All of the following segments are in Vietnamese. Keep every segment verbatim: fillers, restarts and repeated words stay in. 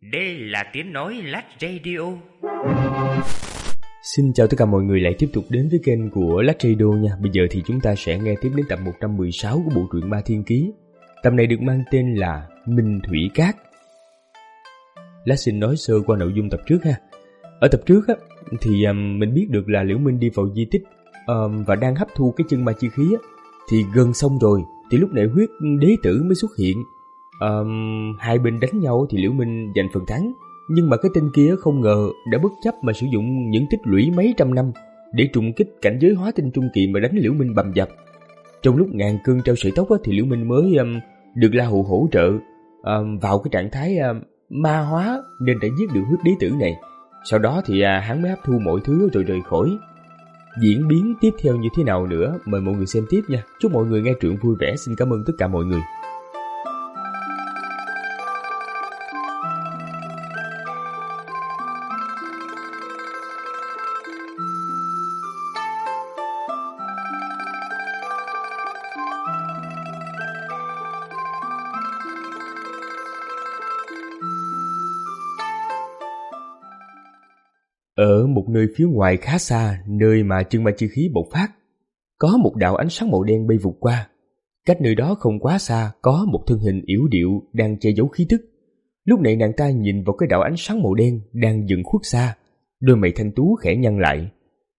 Đây là tiếng nói Lát Radio. Xin chào tất cả mọi người lại tiếp tục đến với kênh của Lát Radio nha. Bây giờ thì chúng ta sẽ nghe tiếp đến tập một trăm mười sáu của bộ truyện Ma Thiên Ký. Tập này được mang tên là Minh Thủy Cát. Lát xin nói sơ qua nội dung tập trước ha. Ở tập trước á, thì um, mình biết được là Liễu Minh đi vào di tích um, và đang hấp thu cái chân ma chi khí á, thì gần xong rồi thì lúc này huyết đế tử mới xuất hiện. Um, hai bên đánh nhau thì Liễu Minh giành phần thắng, nhưng mà cái tên kia không ngờ đã bất chấp mà sử dụng những tích lũy mấy trăm năm để trùng kích cảnh giới hóa tinh trung kỳ mà đánh Liễu Minh bầm dập. Trong lúc ngàn cơn treo sợi tóc á, thì Liễu Minh mới um, được La Hù hỗ trợ um, vào cái trạng thái um, ma hóa nên đã giết được huyết đế tử này. Sau đó thì à, hắn mới hấp thu mọi thứ rồi rời khỏi. Diễn biến tiếp theo như thế nào nữa mời mọi người xem tiếp nha. Chúc mọi người nghe truyện vui vẻ. Xin cảm ơn tất cả mọi người. Ở một nơi phía ngoài khá xa, nơi mà chân ma chi khí bộc phát, có một đạo ánh sáng màu đen bay vụt qua. Cách nơi đó không quá xa, có một thân hình yểu điệu đang che giấu khí tức. Lúc này nàng ta nhìn vào cái đạo ánh sáng màu đen đang dần khuất xa, đôi mày thanh tú khẽ nhăn lại.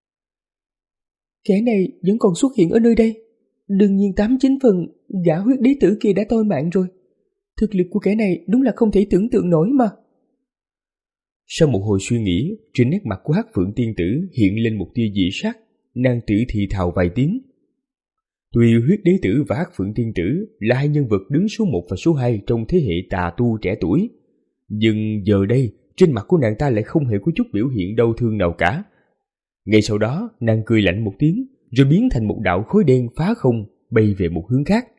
Kẻ này vẫn còn xuất hiện ở nơi đây. Đương nhiên tám chín phần gã huyết đế tử kia đã toi mạng rồi. Thực lực của kẻ này đúng là không thể tưởng tượng nổi mà. Sau một hồi suy nghĩ, trên nét mặt của Hắc Phượng Tiên Tử hiện lên một tia dị sắc, nàng tử thì thào vài tiếng. Tuy huyết đế tử và Hắc Phượng Tiên Tử là hai nhân vật đứng số một và số hai trong thế hệ tà tu trẻ tuổi, nhưng giờ đây trên mặt của nàng ta lại không hề có chút biểu hiện đau thương nào cả. Ngay sau đó, nàng cười lạnh một tiếng, rồi biến thành một đạo khối đen phá không bay về một hướng khác.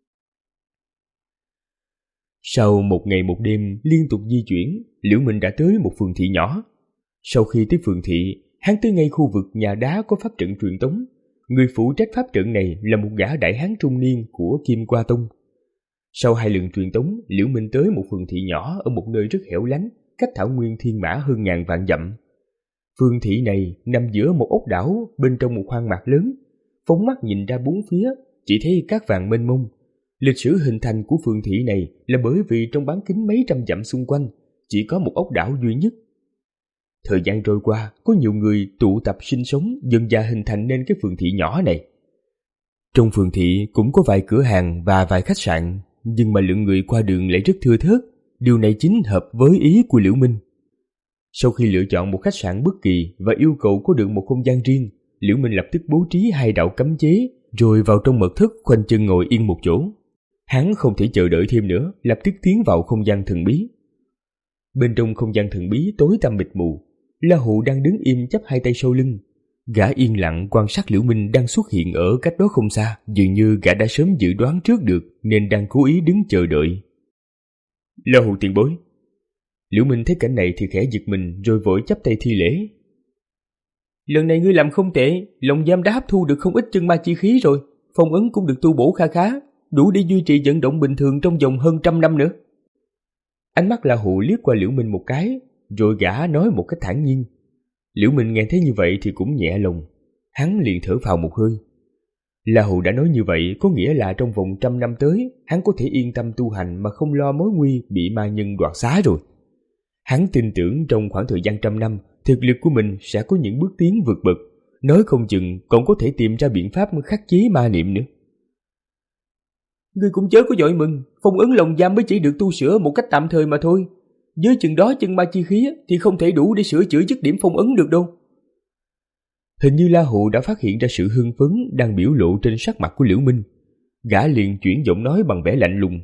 Sau một ngày một đêm liên tục di chuyển, Liễu Minh đã tới một phường thị nhỏ. Sau khi tới phường thị, hắn tới ngay khu vực nhà đá có pháp trận truyền tống. Người phụ trách pháp trận này là một gã đại hán trung niên của Kim Qua Tông. Sau hai lần truyền tống, Liễu Minh tới một phường thị nhỏ ở một nơi rất hẻo lánh, cách thảo nguyên thiên mã hơn ngàn vạn dặm. Phường thị này nằm giữa một ốc đảo bên trong một khoang mạc lớn. Phóng mắt nhìn ra bốn phía, chỉ thấy cát vàng mênh mông. Lịch sử hình thành của phường thị này là bởi vì trong bán kính mấy trăm dặm xung quanh chỉ có một ốc đảo duy nhất. Thời gian trôi qua, có nhiều người tụ tập sinh sống, dần dà hình thành nên cái phường thị nhỏ này. Trong phường thị cũng có vài cửa hàng và vài khách sạn, nhưng mà lượng người qua đường lại rất thưa thớt. Điều này chính hợp với ý của Liễu Minh. Sau khi lựa chọn một khách sạn bất kỳ và yêu cầu có được một không gian riêng, Liễu Minh lập tức bố trí hai đạo cấm chế, rồi vào trong mật thất khoanh chân ngồi yên một chỗ. Hắn không thể chờ đợi thêm nữa, lập tức tiến vào không gian thần bí. Bên trong không gian thần bí tối tăm mịt mù, La Hù đang đứng im chắp hai tay sau lưng. Gã yên lặng quan sát Liễu Minh đang xuất hiện ở cách đó không xa, dường như gã đã sớm dự đoán trước được nên đang cố ý đứng chờ đợi. La Hù tiền bối. Liễu Minh thấy cảnh này thì khẽ giật mình rồi vội chắp tay thi lễ. Lần này ngươi làm không tệ, Long Giam đã hấp thu được không ít chân ma chi khí rồi, phong ấn cũng được tu bổ kha khá, đủ để duy trì vận động bình thường trong vòng hơn trăm năm nữa. Ánh mắt La Hù liếc qua Liễu Minh một cái, rồi gã nói một cách thản nhiên. Liễu Minh nghe thấy như vậy thì cũng nhẹ lòng, hắn liền thở phào một hơi. La Hù đã nói như vậy có nghĩa là trong vòng trăm năm tới, hắn có thể yên tâm tu hành mà không lo mối nguy bị ma nhân đoạt xá rồi. Hắn tin tưởng trong khoảng thời gian trăm năm, thực lực của mình sẽ có những bước tiến vượt bậc, nói không chừng còn có thể tìm ra biện pháp khắc chế ma niệm nữa. Ngươi cũng chớ có vội mừng, phong ấn lồng giam mới chỉ được tu sửa một cách tạm thời mà thôi. Với chừng đó chân ma chi khí thì không thể đủ để sửa chữa dứt điểm phong ấn được đâu. Hình như La Hù đã phát hiện ra sự hưng phấn đang biểu lộ trên sắc mặt của Liễu Minh. Gã liền chuyển giọng nói bằng vẻ lạnh lùng.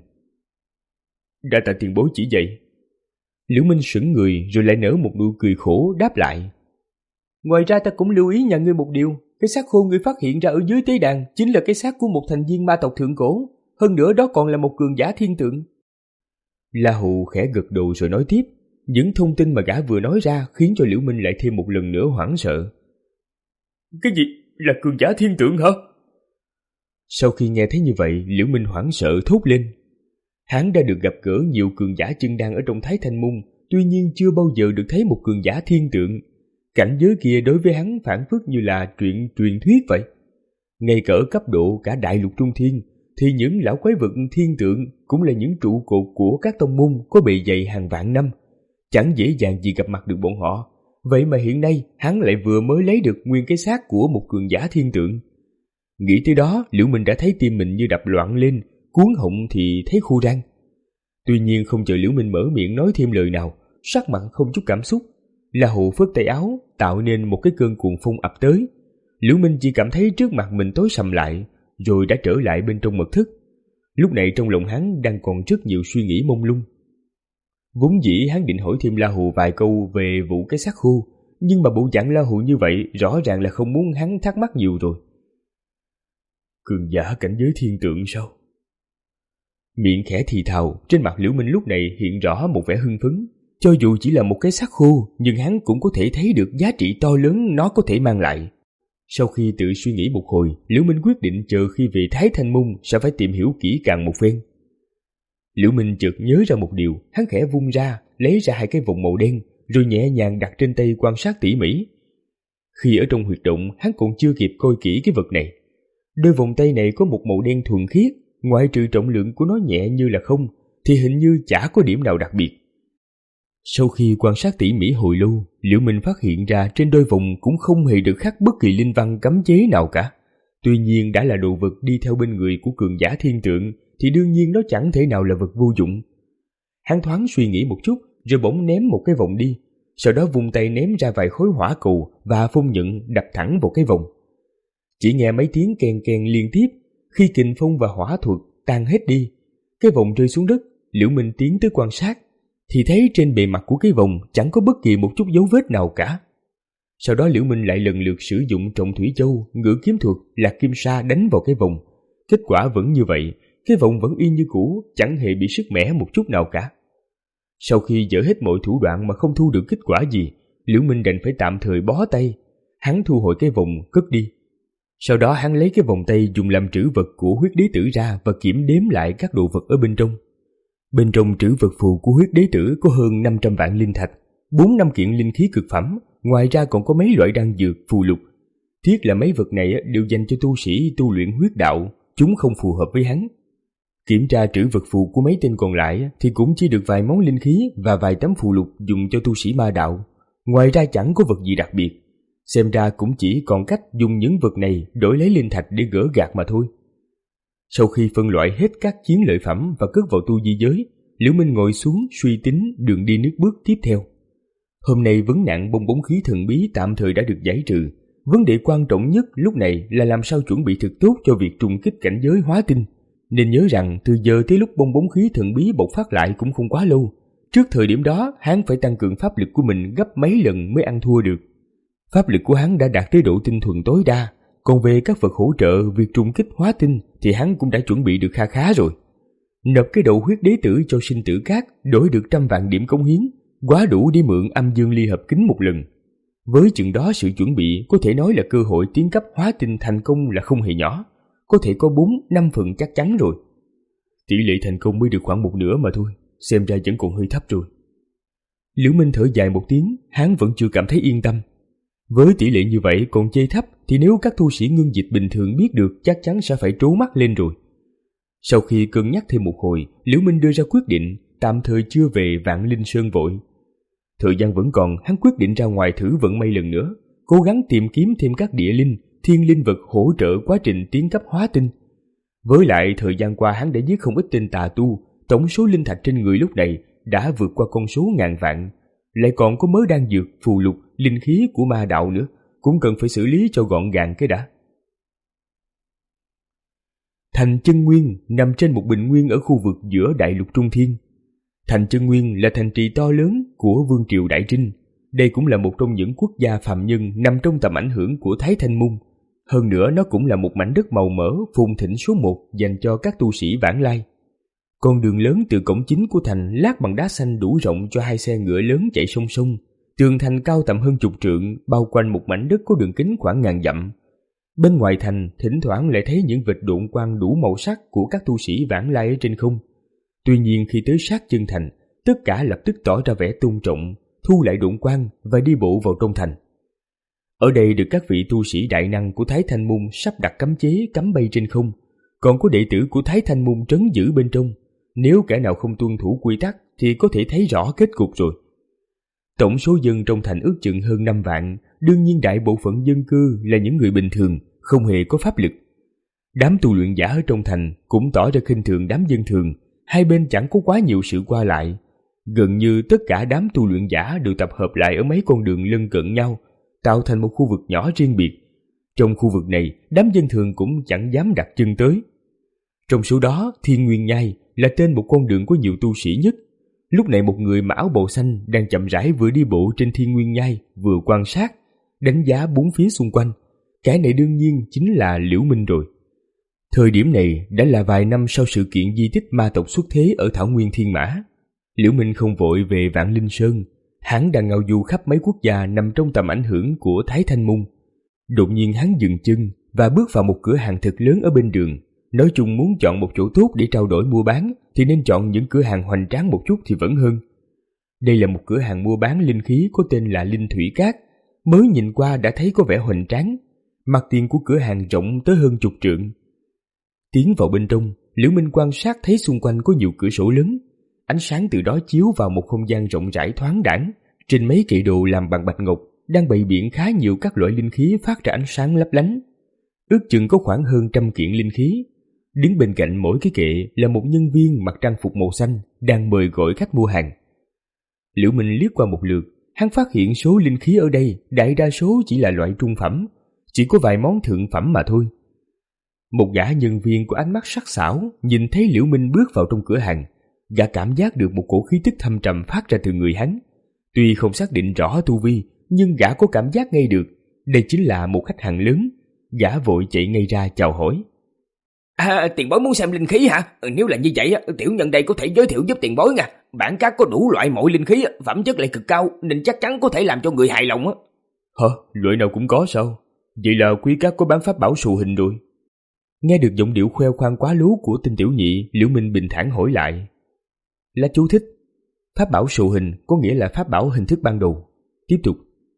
Đã tạ tiền bối chỉ dạy. Liễu Minh sững người rồi lại nở một nụ cười khổ đáp lại. Ngoài ra ta cũng lưu ý nhà ngươi một điều, cái xác khô ngươi phát hiện ra ở dưới tế đàn chính là cái xác của một thành viên ma tộc thượng cổ, hơn nữa đó còn là một cường giả thiên tượng. La Hù khẽ gật đầu rồi nói tiếp, những thông tin mà gã vừa nói ra khiến cho Liễu Minh lại thêm một lần nữa hoảng sợ. Cái gì? Là cường giả thiên tượng hả? Sau khi nghe thấy như vậy, Liễu Minh hoảng sợ thốt lên. Hắn đã được gặp gỡ nhiều cường giả chân đan ở trong Thái Thanh Môn, tuy nhiên chưa bao giờ được thấy một cường giả thiên tượng. Cảnh giới kia đối với hắn phảng phất như là chuyện truyền thuyết vậy. Ngay cỡ cấp độ cả đại lục trung thiên, thì những lão quái vật thiên tượng cũng là những trụ cột của các tông môn có bề dày hàng vạn năm. Chẳng dễ dàng gì gặp mặt được bọn họ. Vậy mà hiện nay hắn lại vừa mới lấy được nguyên cái xác của một cường giả thiên tượng. Nghĩ tới đó, Liễu Minh đã thấy tim mình như đập loạn lên, cuống họng thì thấy khô răng. Tuy nhiên không chờ Liễu Minh mở miệng nói thêm lời nào, sắc mặt không chút cảm xúc, La Hù phất tay áo tạo nên một cái cơn cuồng phong ập tới. Liễu Minh chỉ cảm thấy trước mặt mình tối sầm lại, rồi đã trở lại bên trong mật thất. Lúc này trong lòng hắn đang còn rất nhiều suy nghĩ mông lung. Vốn dĩ hắn định hỏi thêm La Hù vài câu về vụ cái xác khô, nhưng mà bộ dạng La Hù như vậy rõ ràng là không muốn hắn thắc mắc nhiều rồi. Cường giả cảnh giới thiên tượng sao? Miệng khẽ thì thào, trên mặt Liễu Minh lúc này hiện rõ một vẻ hưng phấn. Cho dù chỉ là một cái xác khô, nhưng hắn cũng có thể thấy được giá trị to lớn nó có thể mang lại. Sau khi tự suy nghĩ một hồi, Liễu Minh quyết định chờ khi về Thái Thanh Môn sẽ phải tìm hiểu kỹ càng một phen. Liễu Minh chợt nhớ ra một điều, hắn khẽ vung ra, lấy ra hai cái vòng màu đen, rồi nhẹ nhàng đặt trên tay quan sát tỉ mỉ. Khi ở trong huyệt động, hắn còn chưa kịp coi kỹ cái vật này. Đôi vòng tay này có một màu đen thuần khiết, ngoại trừ trọng lượng của nó nhẹ như là không, thì hình như chả có điểm nào đặc biệt. Sau khi quan sát tỉ mỉ hồi lâu, Liễu Minh phát hiện ra trên đôi vòng cũng không hề được khắc bất kỳ linh văn cấm chế nào cả. Tuy nhiên đã là đồ vật đi theo bên người của cường giả thiên tượng, thì đương nhiên nó chẳng thể nào là vật vô dụng. Hắn thoáng suy nghĩ một chút, rồi bỗng ném một cái vòng đi, sau đó vung tay ném ra vài khối hỏa cầu và phong nhận đập thẳng vào cái vòng. Chỉ nghe mấy tiếng keng keng liên tiếp, khi kình phong và hỏa thuật tan hết đi, cái vòng rơi xuống đất. Liễu Minh tiến tới quan sát, thì thấy trên bề mặt của cái vòng chẳng có bất kỳ một chút dấu vết nào cả. Sau đó Liễu Minh lại lần lượt sử dụng Trọng Thủy Châu, Ngự Kiếm Thuật, Lạc Kim Sa đánh vào cái vòng. Kết quả vẫn như vậy, cái vòng vẫn y như cũ, chẳng hề bị sứt mẻ một chút nào cả. Sau khi dỡ hết mọi thủ đoạn mà không thu được kết quả gì, Liễu Minh đành phải tạm thời bó tay. Hắn thu hồi cái vòng cất đi. Sau đó hắn lấy cái vòng tay dùng làm trữ vật của huyết đế tử ra và kiểm đếm lại các đồ vật ở bên trong. Bên trong trữ vật phù của huyết đế tử có hơn năm trăm vạn linh thạch, bốn năm kiện linh khí cực phẩm, ngoài ra còn có mấy loại đan dược, phù lục. Tiếc là mấy vật này đều dành cho tu sĩ tu luyện huyết đạo, chúng không phù hợp với hắn. Kiểm tra trữ vật phù của mấy tên còn lại thì cũng chỉ được vài món linh khí và vài tấm phù lục dùng cho tu sĩ ma đạo. Ngoài ra chẳng có vật gì đặc biệt. Xem ra cũng chỉ còn cách dùng những vật này đổi lấy linh thạch để gỡ gạc mà thôi. Sau khi phân loại hết các chiến lợi phẩm và cất vào tu di giới, Liễu Minh ngồi xuống suy tính đường đi nước bước tiếp theo. Hôm nay vấn nạn bong bóng khí thần bí tạm thời đã được giải trừ. Vấn đề quan trọng nhất lúc này là làm sao chuẩn bị thực tốt cho việc trùng kích cảnh giới hóa tinh. Nên nhớ rằng từ giờ tới lúc bong bóng khí thần bí bộc phát lại cũng không quá lâu. Trước thời điểm đó, hắn phải tăng cường pháp lực của mình gấp mấy lần mới ăn thua được. Pháp lực của hắn đã đạt tới độ tinh thuần tối đa. Còn về các vật hỗ trợ việc trùng kích hóa tinh thì hắn cũng đã chuẩn bị được kha khá rồi. Nộp cái đầu huyết đế tử cho sinh tử cát đổi được trăm vạn điểm cống hiến, quá đủ để mượn âm dương ly hợp kính một lần. Với chừng đó sự chuẩn bị có thể nói là cơ hội tiến cấp hóa tinh thành công là không hề nhỏ, có thể có bốn năm phần chắc chắn rồi. Tỷ lệ thành công mới được khoảng một nửa mà thôi, xem ra vẫn còn hơi thấp rồi. Liễu Minh thở dài một tiếng, hắn vẫn chưa cảm thấy yên tâm. Với tỷ lệ như vậy còn chê thấp thì nếu các tu sĩ ngưng dịch bình thường biết được chắc chắn sẽ phải trố mắt lên rồi. Sau khi cân nhắc thêm một hồi, Liễu Minh đưa ra quyết định tạm thời chưa về Vạn Linh Sơn vội. Thời gian vẫn còn, hắn quyết định ra ngoài thử vận may lần nữa, cố gắng tìm kiếm thêm các địa linh, thiên linh vật hỗ trợ quá trình tiến cấp hóa tinh. Với lại thời gian qua hắn đã giết không ít tên tà tu, tổng số linh thạch trên người lúc này đã vượt qua con số ngàn vạn. Lại còn có mớ đan dược, phù lục, linh khí của ma đạo nữa, cũng cần phải xử lý cho gọn gàng cái đã. Thành Chân Nguyên nằm trên một bình nguyên ở khu vực giữa đại lục Trung Thiên. Thành Chân Nguyên là thành trì to lớn của Vương triều Đại Trinh. Đây cũng là một trong những quốc gia phàm nhân nằm trong tầm ảnh hưởng của Thái Thanh Môn. Hơn nữa nó cũng là một mảnh đất màu mỡ phồn thịnh số một dành cho các tu sĩ vãng lai. Con đường lớn từ cổng chính của thành lát bằng đá xanh đủ rộng cho hai xe ngựa lớn chạy song song. Tường thành cao tầm hơn chục trượng, bao quanh một mảnh đất có đường kính khoảng ngàn dặm. Bên ngoài thành, thỉnh thoảng lại thấy những vệt độn quang đủ màu sắc của các tu sĩ vãng lai ở trên không. Tuy nhiên khi tới sát chân thành, tất cả lập tức tỏ ra vẻ tôn trọng, thu lại độn quan và đi bộ vào trong thành. Ở đây được các vị tu sĩ đại năng của Thái Thanh Môn sắp đặt cấm chế cấm bay trên không, còn có đệ tử của Thái Thanh Môn trấn giữ bên trong. Nếu kẻ nào không tuân thủ quy tắc thì có thể thấy rõ kết cục rồi. Tổng số dân trong thành ước chừng hơn năm vạn, đương nhiên đại bộ phận dân cư là những người bình thường, không hề có pháp lực. Đám tu luyện giả ở trong thành cũng tỏ ra khinh thường đám dân thường, hai bên chẳng có quá nhiều sự qua lại. Gần như tất cả đám tu luyện giả đều tập hợp lại ở mấy con đường lân cận nhau, tạo thành một khu vực nhỏ riêng biệt. Trong khu vực này, đám dân thường cũng chẳng dám đặt chân tới. Trong số đó, Thiên Nguyên Nhai là tên một con đường có nhiều tu sĩ nhất. Lúc này một người mặc áo bào xanh đang chậm rãi vừa đi bộ trên Thiên Nguyên Nhai, vừa quan sát, đánh giá bốn phía xung quanh. Kẻ này đương nhiên chính là Liễu Minh rồi. Thời điểm này đã là vài năm sau sự kiện di tích ma tộc xuất thế ở Thảo Nguyên Thiên Mã. Liễu Minh không vội về Vạn Linh Sơn, hắn đang ngao du khắp mấy quốc gia nằm trong tầm ảnh hưởng của Thái Thanh Môn. Đột nhiên hắn dừng chân và bước vào một cửa hàng thật lớn ở bên đường. Nói chung muốn chọn một chỗ tốt để trao đổi mua bán thì nên chọn những cửa hàng hoành tráng một chút thì vẫn hơn. Đây là một cửa hàng mua bán linh khí có tên là Linh Thủy Cát. Mới nhìn qua đã thấy có vẻ hoành tráng. Mặt tiền của cửa hàng rộng tới hơn chục trượng. Tiến vào bên trong, Liễu Minh quan sát thấy xung quanh có nhiều cửa sổ lớn. Ánh sáng từ đó chiếu vào một không gian rộng rãi thoáng đãng. Trên mấy kệ đồ làm bằng bạch ngọc đang bày biện khá nhiều các loại linh khí phát ra ánh sáng lấp lánh. Ước chừng có khoảng hơn trăm kiện linh khí. Đứng bên cạnh mỗi cái kệ là một nhân viên mặc trang phục màu xanh đang mời gọi khách mua hàng. Liễu Minh liếc qua một lượt, hắn phát hiện số linh khí ở đây đại đa số chỉ là loại trung phẩm, chỉ có vài món thượng phẩm mà thôi. Một gã nhân viên có ánh mắt sắc sảo nhìn thấy Liễu Minh bước vào trong cửa hàng, gã cảm giác được một cổ khí tức thâm trầm phát ra từ người hắn. Tuy không xác định rõ tu vi, nhưng gã có cảm giác ngay được đây chính là một khách hàng lớn. Gã vội chạy ngay ra chào hỏi. À, tiền bối muốn xem linh khí hả? Nếu là như vậy, tiểu nhân đây có thể giới thiệu giúp tiền bối nha. Bản các có đủ loại mọi linh khí, phẩm chất lại cực cao, nên chắc chắn có thể làm cho người hài lòng á. Hả? Loại nào cũng có sao? Vậy là quý các có bán pháp bảo sù hình rồi. Nghe được giọng điệu khoe khoang quá lố của Tinh Tiểu Nhị, Liễu Minh bình thản hỏi lại. Là chú thích. Pháp bảo sù hình có nghĩa là pháp bảo hình thức ban đầu. Tiếp tục.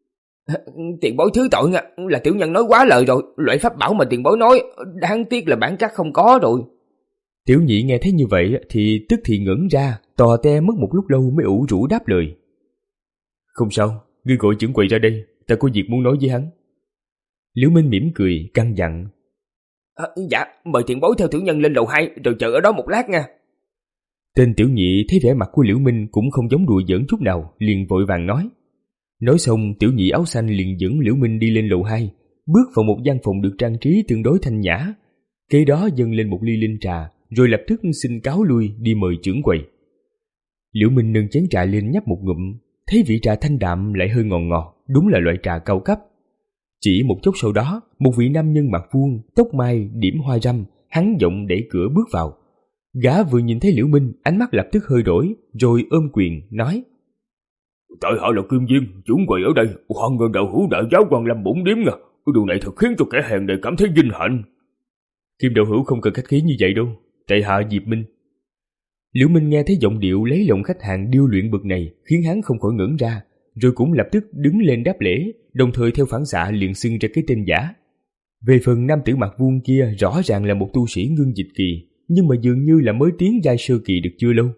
Tiền bối thứ tội nha, là tiểu nhân nói quá lời rồi. Loại pháp bảo mà tiền bối nói, đáng tiếc là bản các không có rồi. Tiểu Nhị nghe thấy như vậy thì tức thì ngẩn ra, tò te mất một lúc lâu mới ủ rũ đáp lời. Không sao, ngươi gọi trưởng quầy ra đây, ta có việc muốn nói với hắn. Liễu Minh mỉm cười, căn dặn. À, dạ, mời tiền bối theo tiểu nhân lên lầu hai, rồi chờ ở đó một lát nha. Tên Tiểu Nhị thấy vẻ mặt của Liễu Minh cũng không giống đùa giỡn chút nào, liền vội vàng nói. Nói xong, Tiểu Nhị áo xanh liền dẫn Liễu Minh đi lên lầu hai, bước vào một gian phòng được trang trí tương đối thanh nhã. Kế đó dâng lên một ly linh trà, rồi lập tức xin cáo lui đi mời trưởng quầy. Liễu Minh nâng chén trà lên nhấp một ngụm, thấy vị trà thanh đạm lại hơi ngọt ngọt, đúng là loại trà cao cấp. Chỉ một chốc sau đó, một vị nam nhân mặt vuông, tóc mai, điểm hoa râm, hắn giọng đẩy cửa bước vào. Gã vừa nhìn thấy Liễu Minh, ánh mắt lập tức hơi đổi, rồi ôm quyền nói: Tại hạ là Kim Viên, trưởng quầy ở đây, hoan nghênh đạo hữu đại giáo quan lâm bổn điếm nha. Điều này thật khiến cho kẻ hèn này cảm thấy vinh hạnh. Kim đạo hữu không cần khách khí như vậy đâu, tại hạ Diệp Minh. Liễu Minh nghe thấy giọng điệu lấy lòng khách hàng điêu luyện bậc này, khiến hắn không khỏi ngẩn ra, rồi cũng lập tức đứng lên đáp lễ, đồng thời theo phản xạ liền xưng ra cái tên giả. Về phần nam tử mặt vuông kia rõ ràng là một tu sĩ ngưng dịch kỳ, nhưng mà dường như là mới tiến giai sơ kỳ được chưa lâu.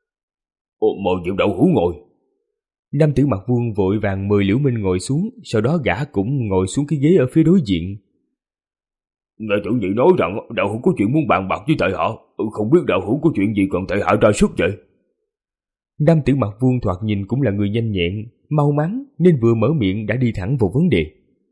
Ồ, mời Diệp đạo hữu ngồi. Nam tử mặt vuông vội vàng mời Liễu Minh ngồi xuống, sau đó gã cũng ngồi xuống cái ghế ở phía đối diện. Nghe trưởng vị nói rằng đạo hữu có chuyện muốn bàn bạc với tại hạ, không biết đạo hữu có chuyện gì cần tại hạ ra sức vậy? Nam tử mặt vuông thoạt nhìn cũng là người nhanh nhẹn, mau mắn, nên vừa mở miệng đã đi thẳng vào vấn đề.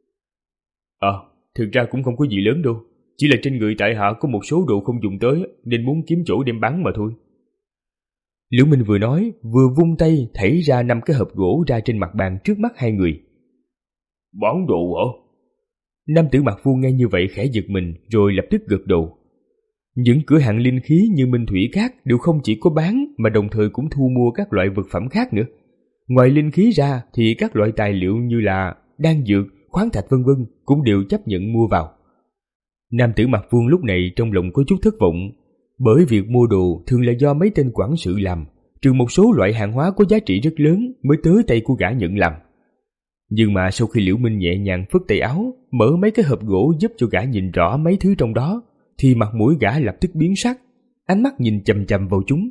À, thực ra cũng không có gì lớn đâu, chỉ là trên người tại hạ có một số đồ không dùng tới nên muốn kiếm chỗ đem bán mà thôi. Liễu Minh vừa nói, vừa vung tay thảy ra năm cái hộp gỗ ra trên mặt bàn trước mắt hai người. Bán đồ hả? Nam tử mặt vuông nghe như vậy khẽ giật mình, rồi lập tức gật đầu. Những cửa hàng linh khí như Minh Thủy Cát đều không chỉ có bán mà đồng thời cũng thu mua các loại vật phẩm khác nữa. Ngoài linh khí ra thì các loại tài liệu như là đan dược, khoáng thạch vân vân cũng đều chấp nhận mua vào. Nam tử mặt vuông lúc này trong lòng có chút thất vọng, bởi việc mua đồ thường là do mấy tên quản sự làm, trừ một số loại hàng hóa có giá trị rất lớn mới tới tay của gã nhận làm. Nhưng mà sau khi Liễu Minh nhẹ nhàng phất tay áo, mở mấy cái hộp gỗ giúp cho gã nhìn rõ mấy thứ trong đó, thì mặt mũi gã lập tức biến sắc, ánh mắt nhìn chằm chằm vào chúng.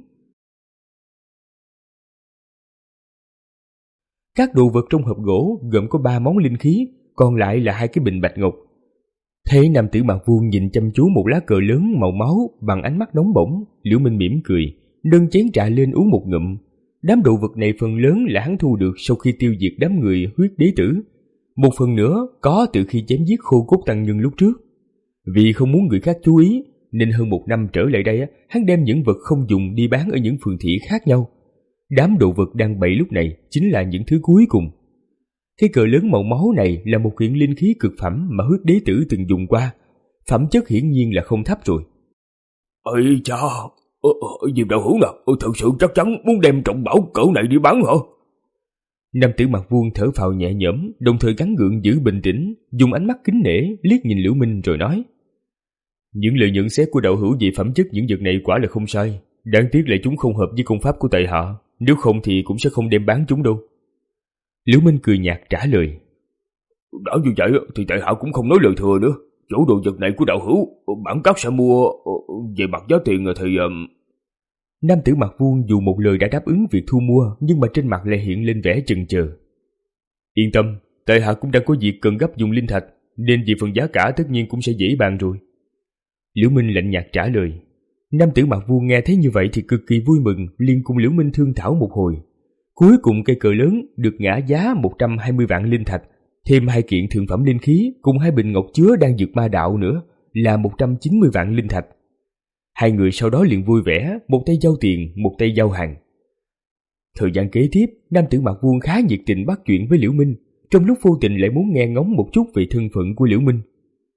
Các đồ vật trong hộp gỗ gồm có ba món linh khí, còn lại là hai cái bình bạch ngọc. Thấy nam tử mặt vuông nhìn chăm chú một lá cờ lớn màu máu bằng ánh mắt nóng bỏng, Liễu Minh mỉm cười, nâng chén trà lên uống một ngụm. Đám đồ vật này phần lớn là hắn thu được sau khi tiêu diệt đám người huyết đế tử. Một phần nữa có từ khi chém giết Khô Cốt Tăng Nhân lúc trước. Vì không muốn người khác chú ý, nên hơn một năm trở lại đây, hắn đem những vật không dùng đi bán ở những phường thị khác nhau. Đám đồ vật đang bày lúc này chính là những thứ cuối cùng. Cái cờ lớn màu máu này là một kiện linh khí cực phẩm mà huyết đế tử từng dùng qua. Phẩm chất hiển nhiên là không thấp rồi. Ây cha, ờ, ờ, Diệp đạo hữu nào, thật sự chắc chắn muốn đem trọng bảo cỡ này đi bán hả? Nam tử mặt vuông thở phào nhẹ nhõm, đồng thời gắng gượng giữ bình tĩnh, dùng ánh mắt kính nể liếc nhìn Liễu Minh rồi nói: những lời nhận xét của đạo hữu về phẩm chất những vật này quả là không sai, đáng tiếc là chúng không hợp với công pháp của tại hạ, nếu không thì cũng sẽ không đem bán chúng đâu. Liễu Minh cười nhạt trả lời: đã như vậy thì tại hạ cũng không nói lời thừa nữa. Chỗ đồ vật này của đạo hữu, bản các sẽ mua về mặt giá tiền thì... Nam tử mặt vuông dù một lời đã đáp ứng việc thu mua, nhưng mà trên mặt lại hiện lên vẻ chần chờ. Yên tâm, tại hạ cũng đang có việc cần gấp dùng linh thạch, nên vì phần giá cả tất nhiên cũng sẽ dễ bàn rồi. Liễu Minh lạnh nhạt trả lời. Nam tử mặt vuông nghe thấy như vậy thì cực kỳ vui mừng, liền cùng Liễu Minh thương thảo một hồi. Cuối cùng cây cờ lớn được ngã giá một trăm hai mươi vạn linh thạch, thêm hai kiện thượng phẩm linh khí cùng hai bình ngọc chứa đang dược ma đạo nữa là một trăm chín mươi vạn linh thạch. Hai người sau đó liền vui vẻ, một tay giao tiền, một tay giao hàng. Thời gian kế tiếp, nam tử mặt vuông khá nhiệt tình bắt chuyện với Liễu Minh, trong lúc vô tình lại muốn nghe ngóng một chút về thân phận của Liễu Minh.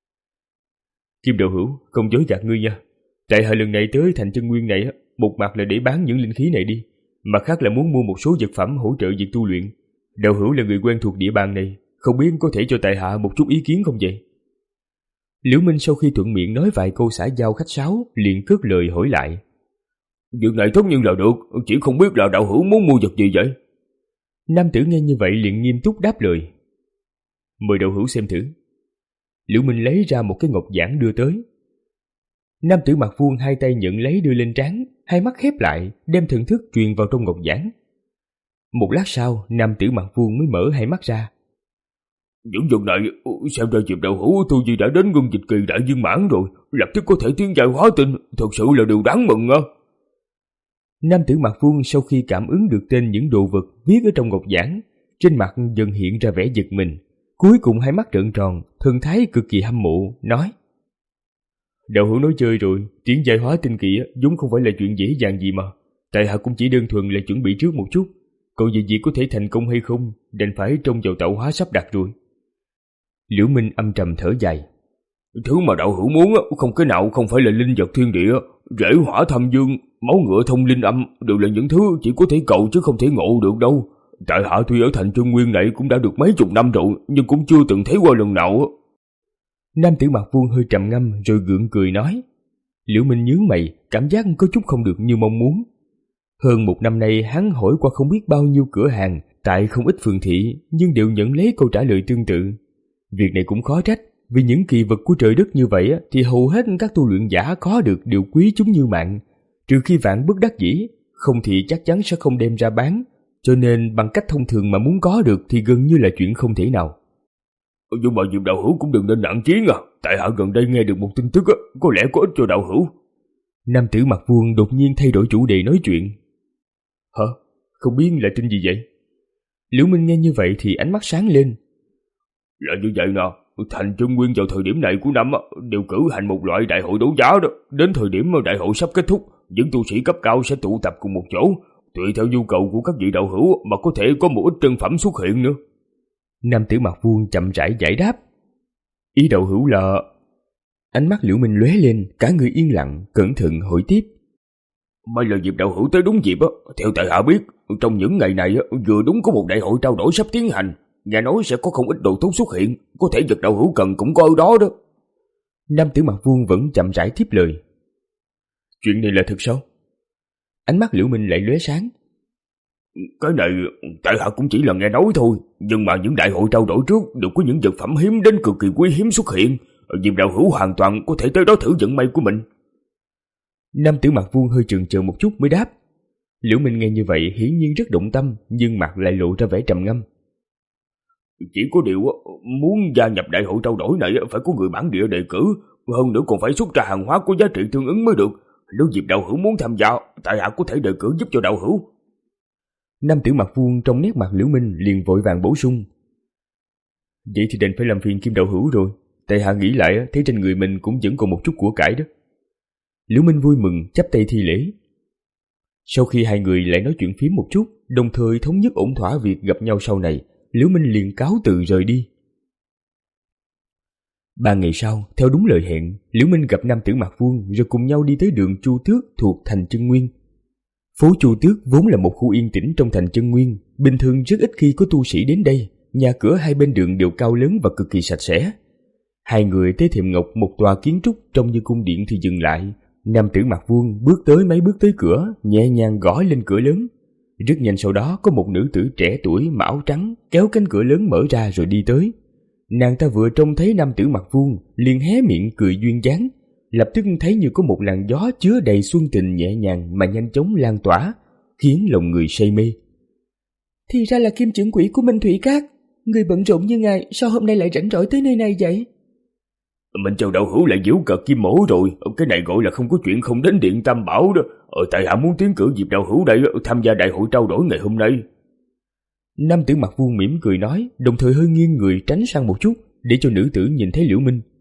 Kim đạo hữu, không dối gạt ngươi nha. Tại hạ lần này tới thành chân nguyên này, một mặt là để bán những linh khí này đi, mặt khác là muốn mua một số vật phẩm hỗ trợ việc tu luyện. Đạo hữu là người quen thuộc địa bàn này, không biết có thể cho tại hạ một chút ý kiến không vậy? Liễu Minh sau khi thuận miệng nói vài câu xã giao khách sáo, liền cất lời hỏi lại. Việc này tất nhiên là được, chỉ không biết là đạo hữu muốn mua vật gì vậy? Nam tử nghe như vậy liền nghiêm túc đáp lời. Mời đạo hữu xem thử. Liễu Minh lấy ra một cái ngọc giản đưa tới. Nam tử mặt vuông hai tay nhận lấy đưa lên trán, hai mắt khép lại, đem thần thức truyền vào trong ngọc giản. Một lát sau, nam tử mặt vuông mới mở hai mắt ra. Những vật này, xem ra Diệp đạo hữu tu vi đã đến ngưng dịch kỳ đại viên mãn rồi, lập tức có thể tiến giai hóa tinh, thật sự là điều đáng mừng á. Nam tử mặt vuông sau khi cảm ứng được tên những đồ vật viết ở trong ngọc giản, trên mặt dần hiện ra vẻ giật mình, cuối cùng hai mắt trợn tròn, thần thái cực kỳ hâm mộ, nói: đạo hữu nói chơi rồi, tiến giai hóa tinh kỳ vốn không phải là chuyện dễ dàng gì mà, tại hạ cũng chỉ đơn thuần là chuẩn bị trước một chút, còn về việc có thể thành công hay không, đành phải trông vào tạo hóa sắp đặt rồi. Liễu Minh âm trầm thở dài. Thứ mà đạo hữu muốn không cái nào không phải là linh vật thiên địa, rễ hỏa thâm dương, máu ngựa thông linh âm, đều là những thứ chỉ có thể cầu chứ không thể ngộ được đâu. Tại hạ tuy ở thành Trung Nguyên này cũng đã được mấy chục năm rồi, nhưng cũng chưa từng thấy qua lần nào. Nam tử mặt vuông hơi trầm ngâm rồi gượng cười nói. Liễu Minh nhướng mày, cảm giác có chút không được như mong muốn. Hơn một năm nay hắn hỏi qua không biết bao nhiêu cửa hàng tại không ít phường thị, nhưng đều nhận lấy câu trả lời tương tự. Việc này cũng khó trách, vì những kỳ vật của trời đất như vậy thì hầu hết các tu luyện giả có được đều quý chúng như mạng, trừ khi vạn bất đắc dĩ, không thì chắc chắn sẽ không đem ra bán, cho nên bằng cách thông thường mà muốn có được thì gần như là chuyện không thể nào. Nhưng mà Diệp đạo hữu cũng đừng nên nản chí à, tại hạ gần đây nghe được một tin tức có lẽ có ích cho đạo hữu. Nam tử mặt vuông đột nhiên thay đổi chủ đề nói chuyện. Hả? Không biết là tin gì vậy? Liễu Minh nghe như vậy thì ánh mắt sáng lên. Là như vậy nè, thành Trung Nguyên vào thời điểm này của năm đều cử hành một loại đại hội đấu giá đó. Đến thời điểm đại hội sắp kết thúc, những tu sĩ cấp cao sẽ tụ tập cùng một chỗ, tùy theo nhu cầu của các vị đạo hữu mà có thể có một ít trân phẩm xuất hiện nữa. Nam tử mặt vuông chậm rãi giải đáp. Ý đạo hữu là... Ánh mắt Liễu Minh lóe lên, cả người yên lặng, cẩn thận hỏi tiếp. May là Diệp đạo hữu tới đúng dịp á. Theo tại hạ biết, trong những ngày này vừa đúng có một đại hội trao đổi sắp tiến hành, nghe nói sẽ có không ít đồ tốt xuất hiện, có thể vật đạo hữu cần cũng có ở đó đó. Nam tử mặt vuông vẫn chậm rãi tiếp lời. Chuyện này là thật sao? Ánh mắt Liễu Minh lại lóe sáng, Cái này tại hạ cũng chỉ là nghe nói thôi, nhưng mà những đại hội trao đổi trước đều có những vật phẩm hiếm đến cực kỳ quý hiếm xuất hiện. Diệp đạo hữu hoàn toàn có thể tới đó thử vận may của mình. Nam tử Mặt Vuông hơi chần chờ một chút mới đáp. Liễu Minh nghe như vậy hiển nhiên rất động tâm, nhưng mặt lại lộ ra vẻ trầm ngâm. Chỉ có điều muốn gia nhập đại hội trao đổi này phải có người bản địa đề cử, hơn nữa còn phải xuất ra hàng hóa có giá trị tương ứng mới được. Nếu Diệp đạo hữu muốn tham gia, tại hạ có thể đề cử giúp cho đạo hữu. Nam tử Mặt Vuông trong nét mặt Liễu Minh liền vội vàng bổ sung. Vậy thì đành phải làm phiền Kim đạo hữu rồi, tại hạ nghĩ lại thấy trên người mình cũng vẫn còn một chút của cải đó. Liễu Minh vui mừng chắp tay thi lễ. Sau khi hai người lại nói chuyện phím một chút, đồng thời thống nhất ổn thỏa việc gặp nhau sau này, Liễu Minh liền cáo từ rời đi. Ba ngày sau, theo đúng lời hẹn, Liễu Minh gặp Nam tử Mặt Vuông rồi cùng nhau đi tới đường Chu Tước thuộc thành Chân Nguyên. Phố Chu Tước vốn là một khu yên tĩnh trong thành Chân Nguyên, bình thường rất ít khi có tu sĩ đến đây, nhà cửa hai bên đường đều cao lớn và cực kỳ sạch sẽ. Hai người tới thềm ngọc một tòa kiến trúc trông như cung điện thì dừng lại. Nam tử Mặt Vuông bước tới mấy bước tới cửa, nhẹ nhàng gõ lên cửa lớn. Rất nhanh sau đó có một nữ tử trẻ tuổi mặc áo trắng kéo cánh cửa lớn mở ra rồi đi tới. Nàng ta vừa trông thấy Nam tử Mặt Vuông liền hé miệng cười duyên dáng, lập tức thấy như có một làn gió chứa đầy xuân tình nhẹ nhàng mà nhanh chóng lan tỏa, khiến lòng người say mê. Thì ra là Kim trưởng quỹ của Minh Thủy Các, người bận rộn như ngài sao hôm nay lại rảnh rỗi tới nơi này vậy? Mình chào đạo hữu lại giễu cợt Kim mỗ rồi, cái này gọi là không có chuyện không đến điện Tam Bảo đó. Ờ, tại hạ muốn tiến cử Diệp đạo hữu đây tham gia đại hội trao đổi ngày hôm nay. Nam tử Mặt Vuông mỉm cười nói, đồng thời hơi nghiêng người tránh sang một chút để cho nữ tử nhìn thấy Liễu Minh.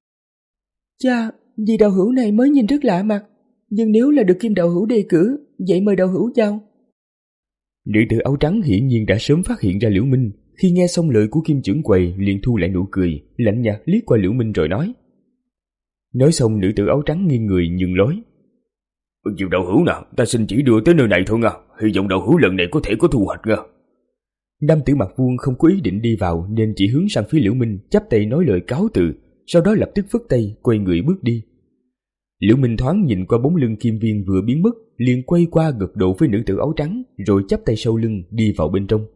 Chà, vị đạo hữu này mới nhìn rất lạ mặt, nhưng nếu là được Kim đạo hữu đề cử, vậy mời đạo hữu vào. Nữ tử áo trắng hiển nhiên đã sớm phát hiện ra Liễu Minh, khi nghe xong lời của Kim trưởng quầy liền thu lại nụ cười, lạnh nhạt liếc qua Liễu Minh rồi nói. Nói xong nữ tử áo trắng nghiêng người nhường lối. Diệp đạo hữu nào, ta xin chỉ đưa tới nơi này thôi nha, hy vọng đạo hữu lần này có thể có thu hoạch nha. Nam tử Mặt Vuông không có ý định đi vào nên chỉ hướng sang phía Liễu Minh, chắp tay nói lời cáo từ, sau đó lập tức phất tay quay người bước đi. Liễu Minh thoáng nhìn qua bóng lưng Kim Viên vừa biến mất, liền quay qua gật đầu với nữ tử áo trắng, rồi chắp tay sau lưng đi vào bên trong.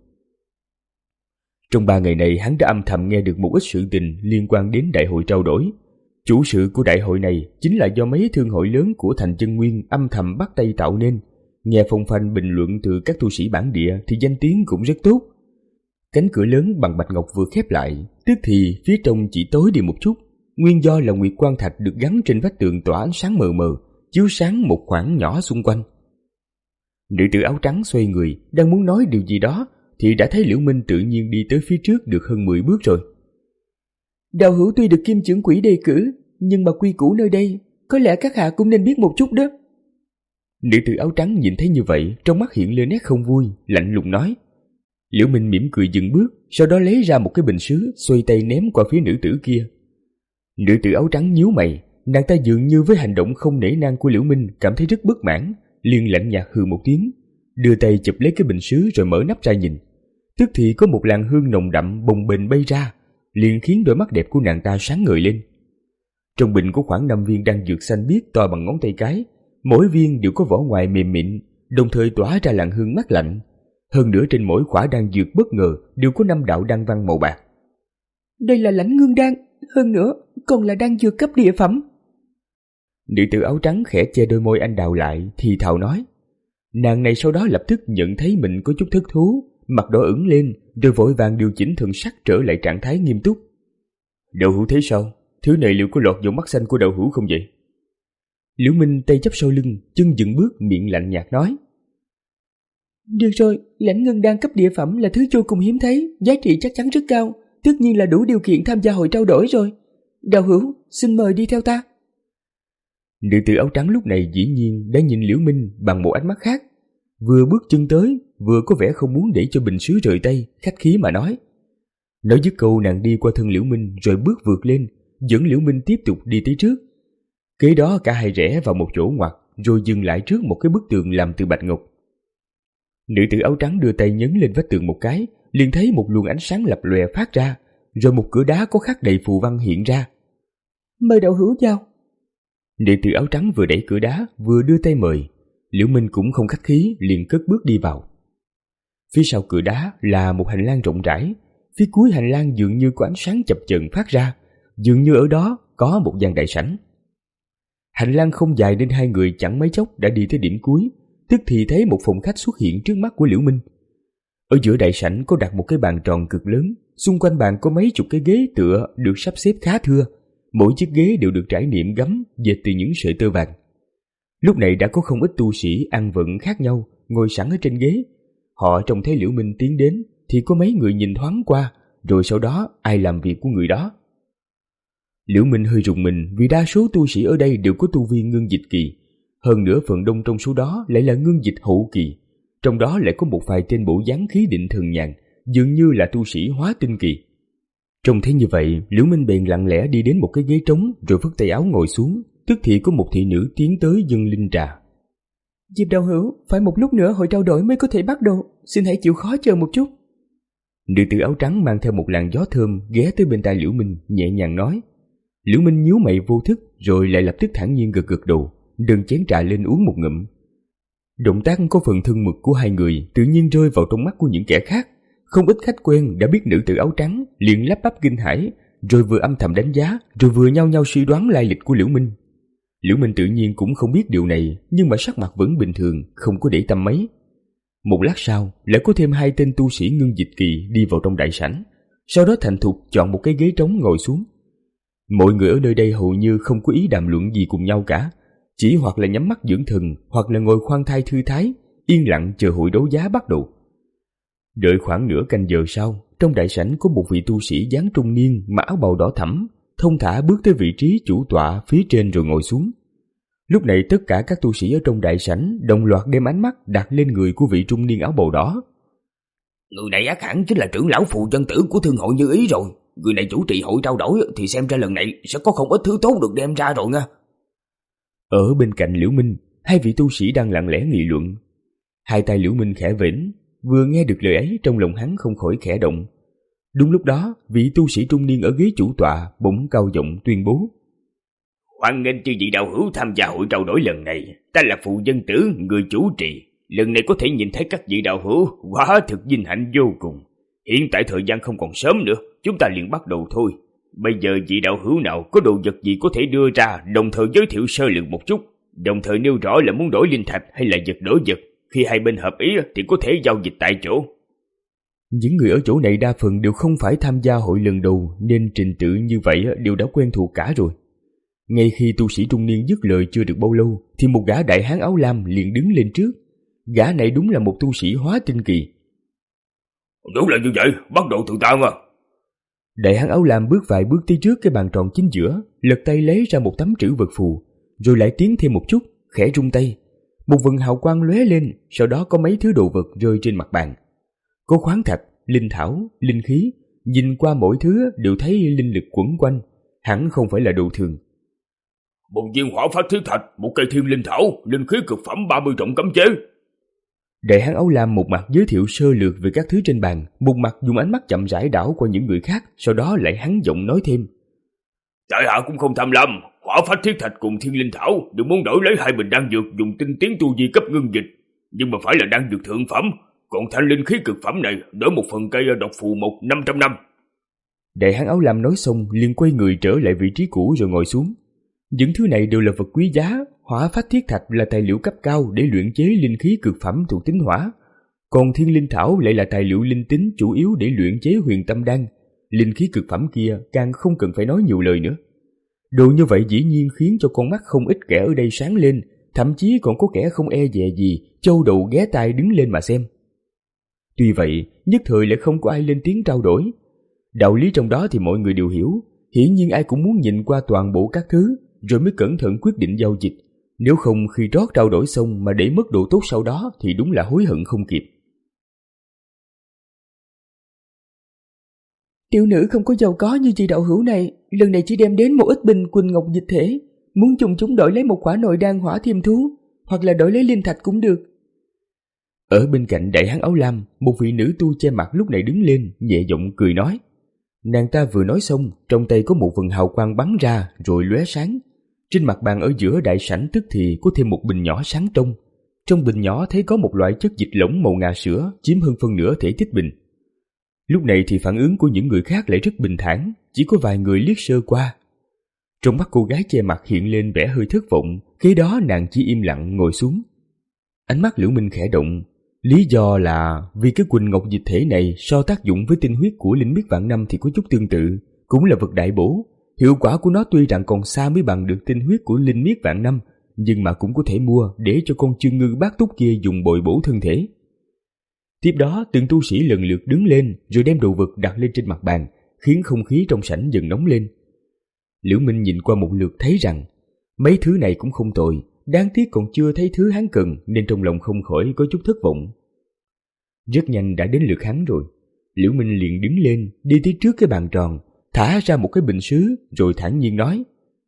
Trong ba ngày này hắn đã âm thầm nghe được một ít sự tình liên quan đến đại hội trao đổi. Chủ sự của đại hội này chính là do mấy thương hội lớn của thành Chân Nguyên âm thầm bắt tay tạo nên. Nghe phong phanh bình luận từ các tu sĩ bản địa thì danh tiếng cũng rất tốt. Cánh cửa lớn bằng bạch ngọc vừa khép lại, tức thì phía trong chỉ tối đi một chút. Nguyên do là nguyệt quang thạch được gắn trên vách tường tỏa ánh sáng mờ mờ, chiếu sáng một khoảng nhỏ xung quanh. Nữ tử áo trắng xoay người, đang muốn nói điều gì đó, thì đã thấy Liễu Minh tự nhiên đi tới phía trước được hơn mười bước rồi. Đạo hữu tuy được Kim trưởng quỹ đề cử, nhưng mà quy củ nơi đây, có lẽ các hạ cũng nên biết một chút đó. Nữ tử áo trắng nhìn thấy như vậy, trong mắt hiện lên nét không vui, lạnh lùng nói. Liễu Minh mỉm cười dừng bước, sau đó lấy ra một cái bình sứ, xoay tay ném qua phía nữ tử kia. Nữ tử áo trắng nhíu mày, nàng ta dường như với hành động không nể nang của Liễu Minh cảm thấy rất bất mãn, liền lạnh nhạt hừ một tiếng, đưa tay chụp lấy cái bình sứ rồi mở nắp ra nhìn. Tức thì có một làn hương nồng đậm bồng bềnh bay ra, liền khiến đôi mắt đẹp của nàng ta sáng ngời lên. Trong bình có khoảng năm viên đan dược xanh biếc to bằng ngón tay cái, mỗi viên đều có vỏ ngoài mềm mịn, đồng thời tỏa ra làn hương mát lạnh. Hơn nữa trên mỗi khỏa đan dược bất ngờ đều có năm đạo đan văn màu bạc. Đây là Lãnh Ngưng đan, hơn nữa còn là đan dược cấp địa phẩm. Nữ tử áo trắng khẽ che đôi môi anh đào lại, thì thào nói. Nàng này sau đó lập tức nhận thấy mình có chút thất thú, mặt đỏ ửng lên, rồi vội vàng điều chỉnh thần sắc trở lại trạng thái nghiêm túc. Đạo hữu thấy sao? Thứ này liệu có lọt vào mắt xanh của đạo hữu không vậy? Liễu Minh tay chắp sau lưng, chân dựng bước, miệng lạnh nhạt nói. Được rồi, Lãnh Ngưng đan cấp địa phẩm là thứ vô cùng hiếm thấy, giá trị chắc chắn rất cao, tất nhiên là đủ điều kiện tham gia hội trao đổi rồi. Đạo hữu, xin mời đi theo ta. Nữ tử áo trắng lúc này dĩ nhiên đã nhìn Liễu Minh bằng một ánh mắt khác, vừa bước chân tới, vừa có vẻ không muốn để cho bình sứ rời tay, khách khí mà nói. Nói dứt câu nàng đi qua thân Liễu Minh rồi bước vượt lên, dẫn Liễu Minh tiếp tục đi tới trước. Kế đó cả hai rẽ vào một chỗ ngoặt, rồi dừng lại trước một cái bức tường làm từ bạch ngọc. Nữ tử áo trắng đưa tay nhấn lên vách tường một cái, liền thấy một luồng ánh sáng lập lòe phát ra, rồi một cửa đá có khắc đầy phù văn hiện ra. Mời đạo hữu vào. Nữ tử áo trắng vừa đẩy cửa đá, vừa đưa tay mời. Liễu Minh cũng không khách khí, liền cất bước đi vào. Phía sau cửa đá là một hành lang rộng rãi, phía cuối hành lang dường như có ánh sáng chập chờn phát ra, dường như ở đó có một gian đại sảnh. Hành lang không dài nên hai người chẳng mấy chốc đã đi tới điểm cuối, tức thì thấy một phòng khách xuất hiện trước mắt của Liễu Minh. Ở giữa đại sảnh có đặt một cái bàn tròn cực lớn, xung quanh bàn có mấy chục cái ghế tựa được sắp xếp khá thưa, mỗi chiếc ghế đều được trải niệm gấm dệt từ những sợi tơ vàng. Lúc này đã có không ít tu sĩ ăn vận khác nhau ngồi sẵn ở trên ghế. Họ trông thấy Liễu Minh tiến đến thì có mấy người nhìn thoáng qua, rồi sau đó ai làm việc của người đó. Liễu Minh hơi rùng mình vì đa số tu sĩ ở đây đều có tu vi ngưng dịch kỳ, hơn nữa phần đông trong số đó lại là ngưng dịch hậu kỳ, trong đó lại có một vài tên bộ dáng khí định thần nhàn, dường như là tu sĩ hóa tinh kỳ. Trông thấy như vậy, Liễu Minh bèn lặng lẽ đi đến một cái ghế trống rồi phất tay áo ngồi xuống, tức thì có một thị nữ tiến tới dâng linh trà. Diệp đạo hữu, phải một lúc nữa hội trao đổi mới có thể bắt đầu, xin hãy chịu khó chờ một chút. Nữ tử áo trắng mang theo một làn gió thơm ghé tới bên tai Liễu Minh, nhẹ nhàng nói. Liễu Minh nhíu mày vô thức rồi lại lập tức thản nhiên gật gật đầu, nâng chén trà lên uống một ngụm. Động tác có phần thân mật của hai người tự nhiên rơi vào trong mắt của những kẻ khác. Không ít khách quen đã biết nữ tử áo trắng liền lắp bắp kinh hãi, rồi vừa âm thầm đánh giá, rồi vừa nhau nhau suy đoán lai lịch của Liễu Minh. Liễu Minh tự nhiên cũng không biết điều này, nhưng mà sắc mặt vẫn bình thường, không có để tâm mấy. Một lát sau, lại có thêm hai tên tu sĩ ngưng dịch kỳ đi vào trong đại sảnh, sau đó thành thục chọn một cái ghế trống ngồi xuống. Mọi người ở nơi đây hầu như không có ý đàm luận gì cùng nhau cả, chỉ hoặc là nhắm mắt dưỡng thần, hoặc là ngồi khoan thai thư thái, yên lặng chờ hội đấu giá bắt đầu. Đợi khoảng nửa canh giờ sau, trong đại sảnh có một vị tu sĩ dáng trung niên mặc áo bào đỏ thẫm, thông thả bước tới vị trí chủ tọa phía trên rồi ngồi xuống. Lúc này tất cả các tu sĩ ở trong đại sảnh đồng loạt đem ánh mắt đặt lên người của vị trung niên áo bào đỏ. Người này ác hẳn chính là trưởng lão phù chân tử của thương hội Như Ý rồi. Người này chủ trì hội trao đổi thì xem ra lần này sẽ có không ít thứ tốt được đem ra rồi nha. Ở bên cạnh Liễu Minh, hai vị tu sĩ đang lặng lẽ nghị luận. Hai tay Liễu Minh khẽ vẫy, vừa nghe được lời ấy trong lòng hắn không khỏi khẽ động. Đúng lúc đó, vị tu sĩ trung niên ở ghế chủ tọa bỗng cao giọng tuyên bố. Hoan nghênh chư vị đạo hữu tham gia hội trao đổi lần này. Ta là Phù Dân Tử, người chủ trì. Lần này có thể nhìn thấy các vị đạo hữu, quả thực vinh hạnh vô cùng. Hiện tại thời gian không còn sớm nữa, chúng ta liền bắt đầu thôi. Bây giờ vị đạo hữu nào có đồ vật gì có thể đưa ra, đồng thời giới thiệu sơ lược một chút, đồng thời nêu rõ là muốn đổi linh thạch hay là vật đổi vật. Khi hai bên hợp ý thì có thể giao dịch tại chỗ. Những người ở chỗ này đa phần đều không phải tham gia hội lần đầu, nên trình tự như vậy đều đã quen thuộc cả rồi. Ngay khi tu sĩ trung niên dứt lời chưa được bao lâu, thì một gã đại hán áo lam liền đứng lên trước. Gã này đúng là một tu sĩ hóa tinh kỳ. Đúng là như vậy, bắt đầu từ ta mà. Đại hán áo lam bước vài bước tới trước cái bàn tròn chính giữa, lật tay lấy ra một tấm trữ vật phù, rồi lại tiến thêm một chút, khẽ rung tay. Một vần hào quang lóe lên, sau đó có mấy thứ đồ vật rơi trên mặt bàn. Có khoáng thạch, linh thảo, linh khí, nhìn qua mỗi thứ đều thấy linh lực quẩn quanh, hẳn không phải là đồ thường. Một viên hỏa phách thiết thạch, một cây thiên linh thảo, linh khí cực phẩm ba mươi trọng cấm chế. Đại hán áo lam một mặt giới thiệu sơ lược về các thứ trên bàn, một mặt dùng ánh mắt chậm rãi đảo qua những người khác, sau đó lại hắn giọng nói thêm. Tại hạ cũng không tham lam, hỏa phách thiết thạch cùng thiên linh thảo đều muốn đổi lấy hai bình đan dược dùng tinh tiến tu vi cấp ngưng dịch, nhưng mà phải là đan dược thượng phẩm, còn thanh linh khí cực phẩm này đổi một phần cây độc phù một năm trăm năm. Đại hán áo lam nói xong liền quay người trở lại vị trí cũ rồi ngồi xuống. Những thứ này đều là vật quý giá, hỏa phách thiết thạch là tài liệu cấp cao để luyện chế linh khí cực phẩm thuộc tính hỏa, còn thiên linh thảo lại là tài liệu linh tính chủ yếu để luyện chế huyền tâm đan. Linh khí cực phẩm kia càng không cần phải nói nhiều lời nữa. Đồ như vậy dĩ nhiên khiến cho con mắt không ít kẻ ở đây sáng lên, thậm chí còn có kẻ không e dè gì châu đầu ghé tai đứng lên mà xem. Tuy vậy, nhất thời lại không có ai lên tiếng trao đổi. Đạo lý trong đó thì mọi người đều hiểu, hiển nhiên ai cũng muốn nhìn qua toàn bộ các thứ, rồi mới cẩn thận quyết định giao dịch. Nếu không khi trót trao đổi xong mà để mất đồ tốt sau đó thì đúng là hối hận không kịp. Tiểu nữ không có giàu có như chị đạo hữu này, lần này chỉ đem đến một ít bình quỳnh ngọc dịch thể, muốn dùng chúng đổi lấy một quả nội đan hỏa thiềm thú, hoặc là đổi lấy linh thạch cũng được. Ở bên cạnh đại hán áo lam, một vị nữ tu che mặt lúc này đứng lên, nhẹ giọng cười nói. Nàng ta vừa nói xong, trong tay có một vần hào quang bắn ra rồi lóe sáng. Trên mặt bàn ở giữa đại sảnh tức thì có thêm một bình nhỏ sáng trong. Trong bình nhỏ thấy có một loại chất dịch lỏng màu ngà sữa chiếm hơn phân nửa thể tích bình. Lúc này thì phản ứng của những người khác lại rất bình thản, chỉ có vài người liếc sơ qua. Trong mắt cô gái che mặt hiện lên vẻ hơi thất vọng, kế đó nàng chỉ im lặng ngồi xuống. Ánh mắt Liễu Minh khẽ động, lý do là vì cái quỳnh ngọc dịch thể này so tác dụng với tinh huyết của linh miết vạn năm thì có chút tương tự, cũng là vật đại bổ. Hiệu quả của nó tuy rằng còn xa mới bằng được tinh huyết của linh miết vạn năm, nhưng mà cũng có thể mua để cho con chương ngư bát túc kia dùng bồi bổ thân thể. Tiếp đó từng tu sĩ lần lượt đứng lên rồi đem đồ vật đặt lên trên mặt bàn, khiến không khí trong sảnh dần nóng lên. Liễu Minh nhìn qua một lượt thấy rằng mấy thứ này cũng không tồi, đáng tiếc còn chưa thấy thứ hắn cần nên trong lòng không khỏi có chút thất vọng. Rất nhanh đã đến lượt hắn rồi. Liễu Minh liền đứng lên đi tới trước cái bàn tròn, thả ra một cái bình sứ rồi thản nhiên nói: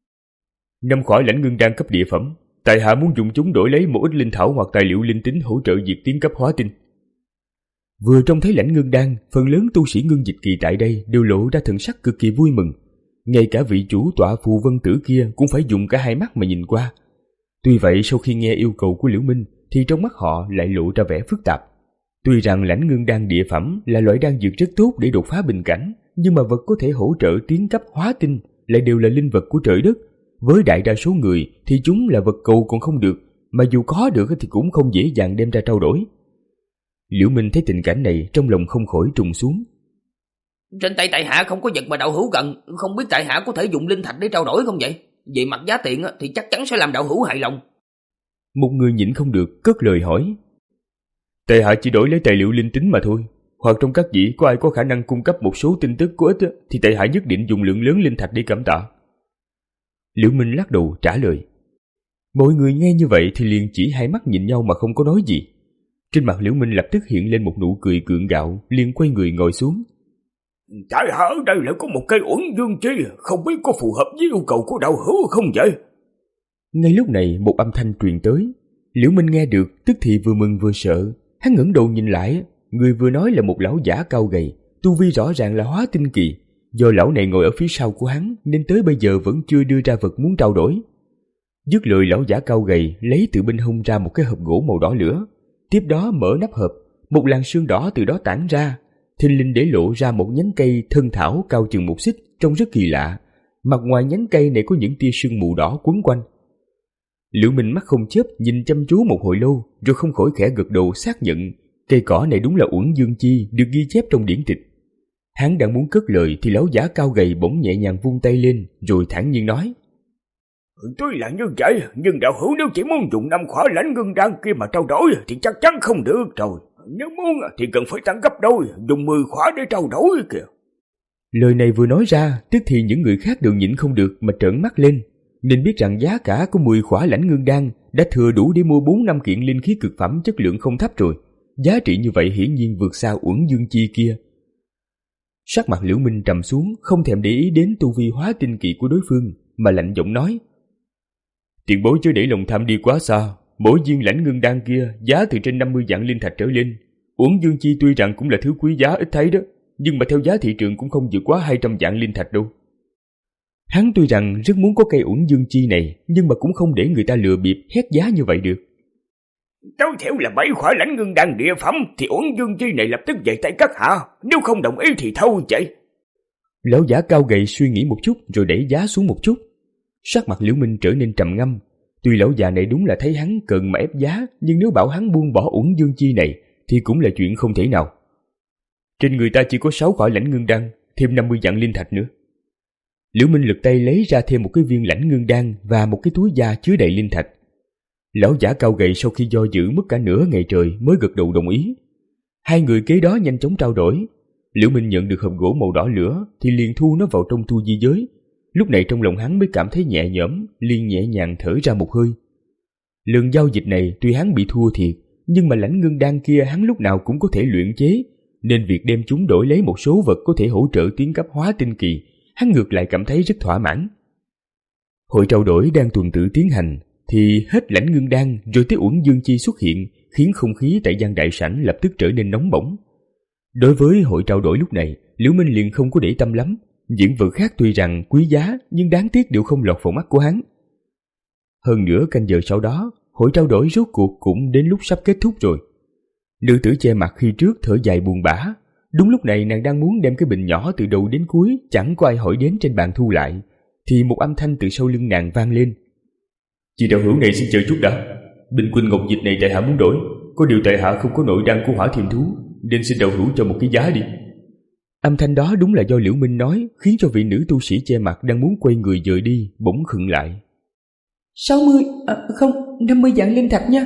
năm khỏa lãnh ngưng đan cấp địa phẩm, tại hạ muốn dùng chúng đổi lấy một ít linh thảo hoặc tài liệu linh tính hỗ trợ việc tiến cấp hóa tinh. Vừa trông thấy lãnh ngưng đan, phần lớn tu sĩ ngưng dịch kỳ tại đây đều lộ ra thần sắc cực kỳ vui mừng. Ngay cả vị chủ tọa phù vân tử kia cũng phải dùng cả hai mắt mà nhìn qua. Tuy vậy sau khi nghe yêu cầu của Liễu Minh thì trong mắt họ lại lộ ra vẻ phức tạp. Tuy rằng lãnh ngưng đan địa phẩm là loại đan dược rất tốt để đột phá bình cảnh, nhưng mà vật có thể hỗ trợ tiến cấp hóa tinh lại đều là linh vật của trời đất. Với đại đa số người thì chúng là vật cầu còn không được, mà dù có được thì cũng không dễ dàng đem ra trao đổi. Liễu Minh thấy tình cảnh này trong lòng không khỏi trùng xuống. Trên tay tại hạ không có vật mà đạo hữu cần, không biết tại hạ có thể dùng linh thạch để trao đổi không vậy? Về mặt giá tiền thì chắc chắn sẽ làm đạo hữu hài lòng. Một người nhịn không được cất lời hỏi: tại hạ chỉ đổi lấy tài liệu linh tính mà thôi, hoặc trong các vị có ai có khả năng cung cấp một số tin tức có ích thì tại hạ nhất định dùng lượng lớn linh thạch để cảm tạ. Liễu Minh lắc đầu trả lời. Mọi người nghe như vậy thì liền chỉ hai mắt nhìn nhau mà không có nói gì. Trên mặt Liễu Minh lập tức hiện lên một nụ cười gượng gạo, liền quay người ngồi xuống. Tại hạ ở đây lại có một cây uẩn dương chi, không biết có phù hợp với yêu cầu của đạo hữu không vậy? Ngay lúc này một âm thanh truyền tới. Liễu Minh nghe được tức thì vừa mừng vừa sợ. Hắn ngẩng đầu nhìn lại, người vừa nói là một lão giả cao gầy, tu vi rõ ràng là hóa tinh kỳ. Do lão này ngồi ở phía sau của hắn nên tới bây giờ vẫn chưa đưa ra vật muốn trao đổi. Dứt lời, lão giả cao gầy lấy từ bên hông ra một cái hộp gỗ màu đỏ lửa, tiếp đó mở nắp hộp, một làn sương đỏ từ đó tản ra, thình lình để lộ ra một nhánh cây thân thảo cao chừng một xích, trông rất kỳ lạ. Mặt ngoài nhánh cây này có những tia sương mù đỏ quấn quanh. Liễu Minh mắt không chớp nhìn chăm chú một hồi lâu, rồi không khỏi khẽ gật đầu xác nhận cây cỏ này đúng là uẩn dương chi được ghi chép trong điển tịch. Hắn đang muốn cất lời thì lão giả cao gầy bỗng nhẹ nhàng vung tay lên rồi thản nhiên nói: tuy là như vậy, nhưng đạo hữu nếu chỉ muốn dùng năm khỏa lãnh ngưng đan kia mà trao đổi thì chắc chắn không được rồi. Nếu muốn thì cần phải tăng gấp đôi, dùng mười khỏa để trao đổi kìa. Lời này vừa nói ra, tức thì những người khác đều nhịn không được mà trợn mắt lên, nên biết rằng giá cả của mười khỏa lãnh ngưng đan đã thừa đủ để mua bốn năm kiện linh khí cực phẩm chất lượng không thấp rồi. Giá trị như vậy hiển nhiên vượt xa uẩn dương chi kia. Sắc mặt Liễu Minh trầm xuống, không thèm để ý đến tu vi hóa tinh kỳ của đối phương, mà lạnh giọng nói: tiền bối chớ để lòng tham đi quá xa, mỗi viên lãnh ngưng đan kia giá từ trên năm mươi vạn linh thạch trở lên. Uẩn dương chi tuy rằng cũng là thứ quý giá ít thấy đó, nhưng mà theo giá thị trường cũng không vượt quá hai trăm vạn linh thạch đâu. Hắn tuy rằng rất muốn có cây uẩn dương chi này, nhưng mà cũng không để người ta lừa bịp hét giá như vậy được. Tối thiểu là bảy khỏa lãnh ngưng đan địa phẩm thì uẩn dương chi này lập tức về tay các hạ, nếu không đồng ý thì thôi vậy. Lão giả cao gầy suy nghĩ một chút rồi đẩy giá xuống một chút. Sắc mặt Liễu Minh trở nên trầm ngâm. Tuy lão già này đúng là thấy hắn cần mà ép giá, nhưng nếu bảo hắn buông bỏ uẩn dương chi này thì cũng là chuyện không thể nào. Trên người ta chỉ có sáu khỏa lãnh ngưng đan, thêm năm mươi vạn linh thạch nữa. Liễu Minh lực tay lấy ra thêm một cái viên lãnh ngưng đan và một cái túi da chứa đầy linh thạch. Lão giả cao gầy sau khi do dự mất cả nửa ngày trời mới gật đầu đồng ý. Hai người kế đó nhanh chóng trao đổi. Liễu Minh nhận được hộp gỗ màu đỏ lửa thì liền thu nó vào trong tu di giới. Lúc này trong lòng hắn mới cảm thấy nhẹ nhõm, liền nhẹ nhàng thở ra một hơi. Lần giao dịch này tuy hắn bị thua thiệt, nhưng mà lãnh ngưng đan kia hắn lúc nào cũng có thể luyện chế, nên việc đem chúng đổi lấy một số vật có thể hỗ trợ tiến cấp hóa tinh kỳ, hắn ngược lại cảm thấy rất thỏa mãn. Hội trao đổi đang tuần tự tiến hành, thì hết lãnh ngưng đan rồi tới uẩn dương chi xuất hiện, khiến không khí tại gian đại sảnh lập tức trở nên nóng bỏng. Đối với hội trao đổi lúc này, Liễu Minh liền không có để tâm lắm. Những vật khác tuy rằng quý giá nhưng đáng tiếc đều không lọt vào mắt của hắn. Hơn nữa canh giờ sau đó, Hội trao đổi rốt cuộc cũng đến lúc sắp kết thúc rồi. Nữ tử che mặt khi trước thở dài buồn bã. Đúng lúc này nàng đang muốn đem cái bình nhỏ từ đầu đến cuối chẳng có ai hỏi đến trên bàn thu lại, thì một âm thanh từ sau lưng nàng vang lên. Chị đạo hữu này xin chờ chút đã. Bình quỳnh ngọc dịch này tại hạ muốn đổi, có điều tại hạ không có nội đan của hỏa thiềm thú, nên xin đạo hữu cho một cái giá đi. Âm thanh đó đúng là do Liễu Minh nói, khiến cho vị nữ tu sĩ che mặt đang muốn quay người dời đi bỗng khựng lại. sáu mươi, à, không, năm mươi vạn linh thạch nha.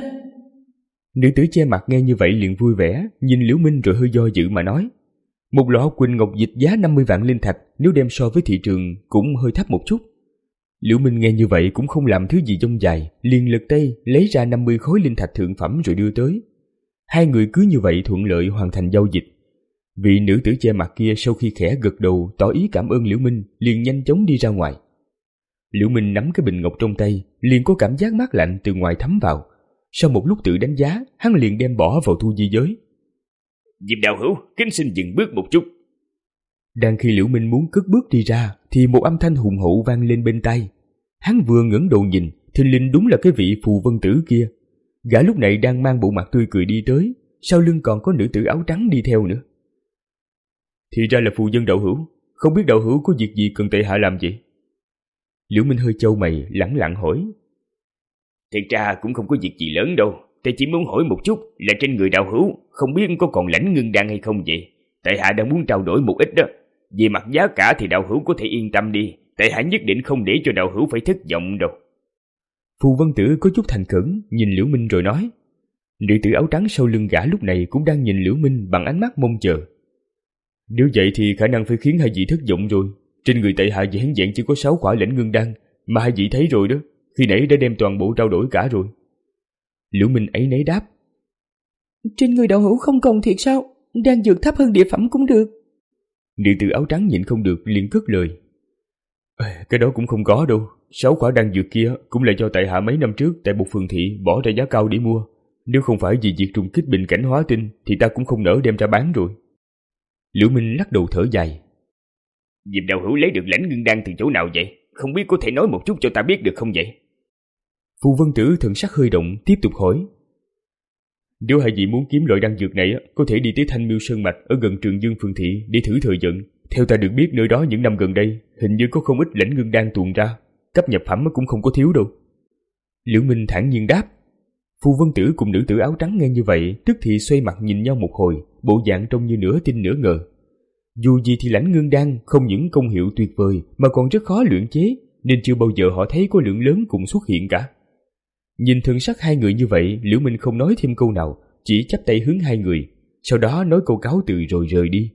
Nữ tử che mặt nghe như vậy liền vui vẻ, nhìn Liễu Minh rồi hơi do dự mà nói. Một lọ quỳnh ngọc dịch giá năm mươi vạn linh thạch, nếu đem so với thị trường cũng hơi thấp một chút. Liễu Minh nghe như vậy cũng không làm thứ gì dông dài, liền lật tay lấy ra năm mươi khối linh thạch thượng phẩm rồi đưa tới. Hai người cứ như vậy thuận lợi hoàn thành giao dịch. Vị nữ tử che mặt kia sau khi khẽ gật đầu tỏ ý cảm ơn Liễu Minh, liền nhanh chóng đi ra ngoài. Liễu Minh nắm cái bình ngọc trong tay, liền có cảm giác mát lạnh từ ngoài thấm vào. Sau một lúc tự đánh giá, hắn liền đem bỏ vào thu di giới. Diệp đạo hữu, kính xin dừng bước một chút. Đang khi Liễu Minh muốn cất bước đi ra, thì một âm thanh hùng hậu vang lên bên tai. Hắn vừa ngẩng đầu nhìn, thình lình đúng là cái vị phù vân tử kia. Gã lúc này đang mang bộ mặt tươi cười đi tới, sau lưng còn có nữ tử áo trắng đi theo nữa. Thì ra là phù dân đạo hữu, không biết đạo hữu có việc gì cần tại hạ làm gì? Liễu Minh hơi chau mày, lẳng lặng hỏi. Thật ra cũng không có việc gì lớn đâu, ta chỉ muốn hỏi một chút là trên người đạo hữu không biết có còn lãnh ngưng đan hay không vậy? Tại hạ đang muốn trao đổi một ít đó. Về mặt giá cả thì đạo hữu có thể yên tâm đi, tại hạ nhất định không để cho đạo hữu phải thất vọng đâu. Phù Vân Tử có chút thành khẩn nhìn Liễu Minh rồi nói. Nữ tử áo trắng sau lưng gã lúc này cũng đang nhìn Liễu Minh bằng ánh mắt mong chờ. Nếu vậy thì khả năng phải khiến hai vị thất vọng rồi. Trên người tại hạ vẻn vẹn chỉ có sáu quả lãnh ngưng đan, mà hai vị thấy rồi đó, khi nãy đã đem toàn bộ trao đổi cả rồi. Liễu Minh ấy nấy đáp. Trên người đạo hữu không còn thiệt sao? Đan dược thấp hơn địa phẩm cũng được. Nữ tử áo trắng nhịn không được liền cất lời. Cái đó cũng không có đâu. Sáu quả đan dược kia cũng là do tại hạ mấy năm trước tại một phường thị bỏ ra giá cao để mua. Nếu không phải vì việc trùng kích bình cảnh hóa tinh thì ta cũng không nỡ đem ra bán rồi. Liễu Minh lắc đầu thở dài. Diệp đạo hữu lấy được lãnh ngưng đan từ chỗ nào vậy? Không biết có thể nói một chút cho ta biết được không vậy? Phù Vân Tử thần sắc hơi động tiếp tục hỏi. Nếu hai vị muốn kiếm loại đan dược này, có thể đi tới Thanh Miêu Sơn Mạch ở gần Trường Dương Phường Thị để thử thời vận. Theo ta được biết nơi đó những năm gần đây hình như có không ít lãnh ngưng đan tuồn ra, cấp nhập phẩm cũng không có thiếu đâu. Liễu Minh thản nhiên đáp. Phù Vân Tử cùng nữ tử áo trắng nghe như vậy, tức thì xoay mặt nhìn nhau một hồi, bộ dạng trông như nửa tin nửa ngờ. Dù gì thì lãnh ngưng đan không những công hiệu tuyệt vời mà còn rất khó luyện chế, nên chưa bao giờ họ thấy có lượng lớn cùng xuất hiện cả. Nhìn thần sắc hai người như vậy, Liễu Minh không nói thêm câu nào, chỉ chắp tay hướng hai người, sau đó nói câu cáo từ rồi rời đi.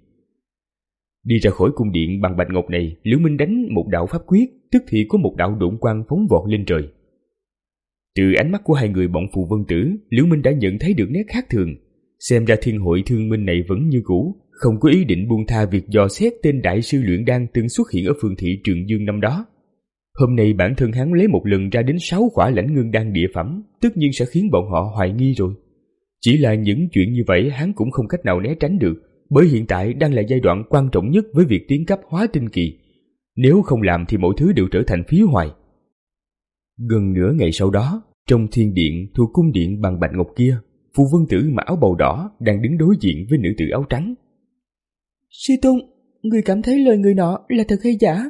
Đi ra khỏi cung điện bằng bạch ngọc này, Liễu Minh đánh một đạo pháp quyết, tức thì có một đạo độn quang phóng vọt lên trời. Từ ánh mắt của hai người bọn Phù Vân Tử, Liễu Minh đã nhận thấy được nét khác thường. Xem ra thiên hội thương minh này vẫn như cũ, không có ý định buông tha việc dò xét tên đại sư luyện đan từng xuất hiện ở phường thị Trường Dương năm đó. Hôm nay bản thân hắn lấy một lần ra đến sáu quả lãnh ngưng đan địa phẩm, tất nhiên sẽ khiến bọn họ hoài nghi rồi. Chỉ là những chuyện như vậy hắn cũng không cách nào né tránh được, bởi hiện tại đang là giai đoạn quan trọng nhất với việc tiến cấp hóa tinh kỳ. Nếu không làm thì mọi thứ đều trở thành phí hoài. Gần nửa ngày sau đó, trong thiên điện thuộc cung điện bằng bạch ngọc kia, Phù Vân Tử mặc áo bào đỏ đang đứng đối diện với nữ tử áo trắng. Sư Tôn, người cảm thấy lời người nọ là thật hay giả?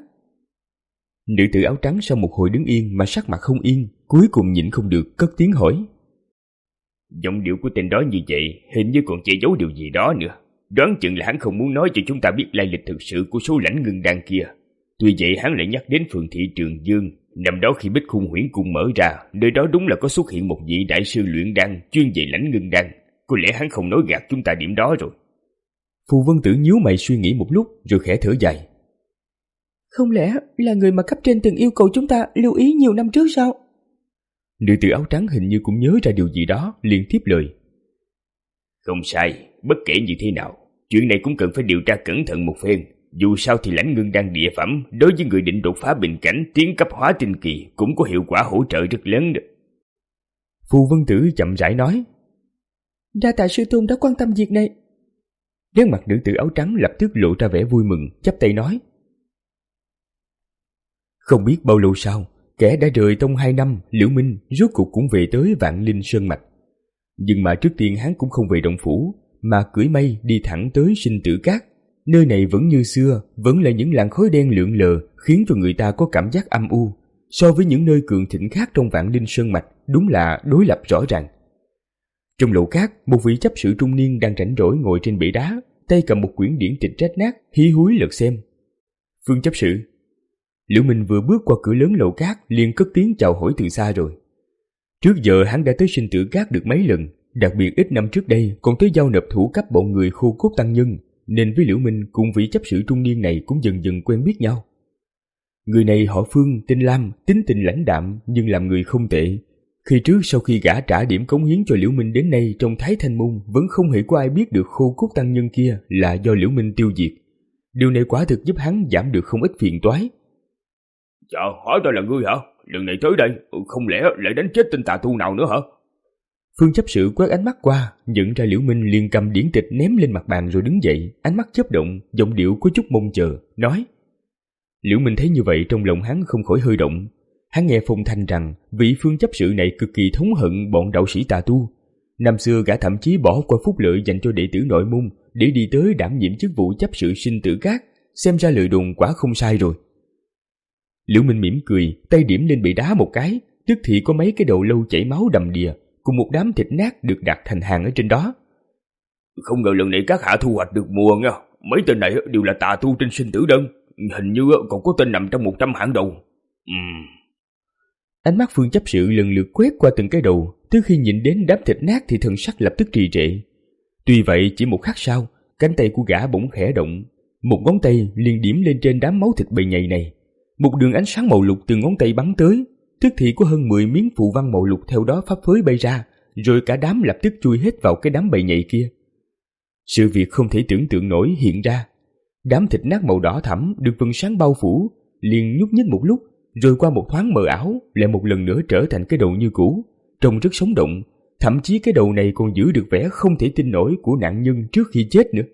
Nữ tử áo trắng sau một hồi đứng yên mà sắc mặt không yên, cuối cùng nhịn không được cất tiếng hỏi. Giọng điệu của tên đó như vậy, hình như còn che giấu điều gì đó nữa. Đoán chừng là hắn không muốn nói cho chúng ta biết lai lịch thực sự của số lãnh ngưng đan kia. Tuy vậy hắn lại nhắc đến phường thị Trường Dương. Năm đó khi Bích Khung Huyễn Cung mở ra, nơi đó đúng là có xuất hiện một vị đại sư luyện đan chuyên về lãnh ngưng đan. Có lẽ hắn không nói gạt chúng ta điểm đó rồi. Phù Vân Tử nhíu mày suy nghĩ một lúc rồi khẽ thở dài. Không lẽ là người mà cấp trên từng yêu cầu chúng ta lưu ý nhiều năm trước sao? Nữ tử áo trắng hình như cũng nhớ ra điều gì đó, liền tiếp lời. Không sai, bất kể như thế nào, chuyện này cũng cần phải điều tra cẩn thận một phen. Dù sao thì lãnh ngưng đan địa phẩm đối với người định đột phá bình cảnh tiến cấp hóa tinh kỳ cũng có hiệu quả hỗ trợ rất lớn đó. Phù Vân Tử chậm rãi nói. Đa tạ sư tôn đã quan tâm việc này. Nét mặt nữ tử áo trắng lập tức lộ ra vẻ vui mừng, chắp tay nói. Không biết bao lâu sau, Kẻ đã rời tông hai năm, Liễu Minh rốt cuộc cũng về tới Vạn Linh Sơn Mạch. Nhưng mà trước tiên hắn cũng không về động phủ, mà cưỡi mây đi thẳng tới Sinh Tử Cát. Nơi này vẫn như xưa, vẫn là những làn khói đen lượn lờ, khiến cho người ta có cảm giác âm u. So với những nơi cường thịnh khác trong Vạn Linh Sơn Mạch, đúng là đối lập rõ ràng. Trong lầu cát, một vị chấp sự trung niên đang rảnh rỗi ngồi trên bệ đá, tay cầm một quyển điển tịch rách nát, hí húi lật xem. Phương chấp sự. Liễu Minh vừa bước qua cửa lớn lầu cát liền cất tiếng chào hỏi từ xa rồi. Trước giờ hắn đã tới Sinh Tử Cát được mấy lần, đặc biệt ít năm trước đây còn tới giao nộp thủ cấp bọn người khô cốt tăng nhân, nên với Liễu Minh cùng vị chấp sự trung niên này cũng dần dần quen biết nhau. Người này họ Phương, tên Lam, tính tình lãnh đạm nhưng làm người không tệ. Khi trước sau khi gã trả điểm cống hiến cho Liễu Minh đến nay trong Thái Thanh Môn vẫn không hề có ai biết được khô cốt tăng nhân kia là do Liễu Minh tiêu diệt. Điều này quả thực giúp hắn giảm được không ít phiền toái. Dạ, hỏi ta là ngươi hả? Lần này tới đây, không lẽ lại đánh chết tên tà tu nào nữa hả? Phương chấp sự quét ánh mắt qua, nhận ra Liễu Minh liền cầm điển tịch ném lên mặt bàn rồi đứng dậy, ánh mắt chớp động, giọng điệu có chút mong chờ, nói. Liễu Minh thấy như vậy trong lòng hắn không khỏi hơi động. Hắn nghe phong thanh rằng vị Phương chấp sự này cực kỳ thống hận bọn đạo sĩ tà tu. Năm xưa gã thậm chí bỏ qua phúc lợi dành cho đệ tử nội môn để đi tới đảm nhiệm chức vụ chấp sự Sinh Tử Cát, xem ra lời đồn quả không sai rồi. Liễu Minh mỉm cười, tay điểm lên bệ đá một cái, tức thì có mấy cái đầu lâu chảy máu đầm đìa, cùng một đám thịt nát được đặt thành hàng ở trên đó. Không ngờ lần này các hạ thu hoạch được mùa nha, mấy tên này đều là tà tu trên sinh tử đơn, hình như còn có tên nằm trong một trăm hạng đầu. Uhm. Ánh mắt Phương chấp sự lần lượt quét qua từng cái đầu, tới khi nhìn đến đám thịt nát thì thần sắc lập tức trì trệ. Tuy vậy chỉ một khắc sau, cánh tay của gã bỗng khẽ động, một ngón tay liền điểm lên trên đám máu thịt bầy nhầy này. Một đường ánh sáng màu lục từ ngón tay bắn tới, tức thì có hơn mười miếng phù văn màu lục theo đó phấp phới bay ra, rồi cả đám lập tức chui hết vào cái đám bầy nhầy kia. Sự việc không thể tưởng tượng nổi hiện ra. Đám thịt nát màu đỏ thẫm được vầng sáng bao phủ, liền nhúc nhích một lúc, rồi qua một thoáng mờ ảo lại một lần nữa trở thành cái đầu như cũ, trông rất sống động, thậm chí cái đầu này còn giữ được vẻ không thể tin nổi của nạn nhân trước khi chết nữa.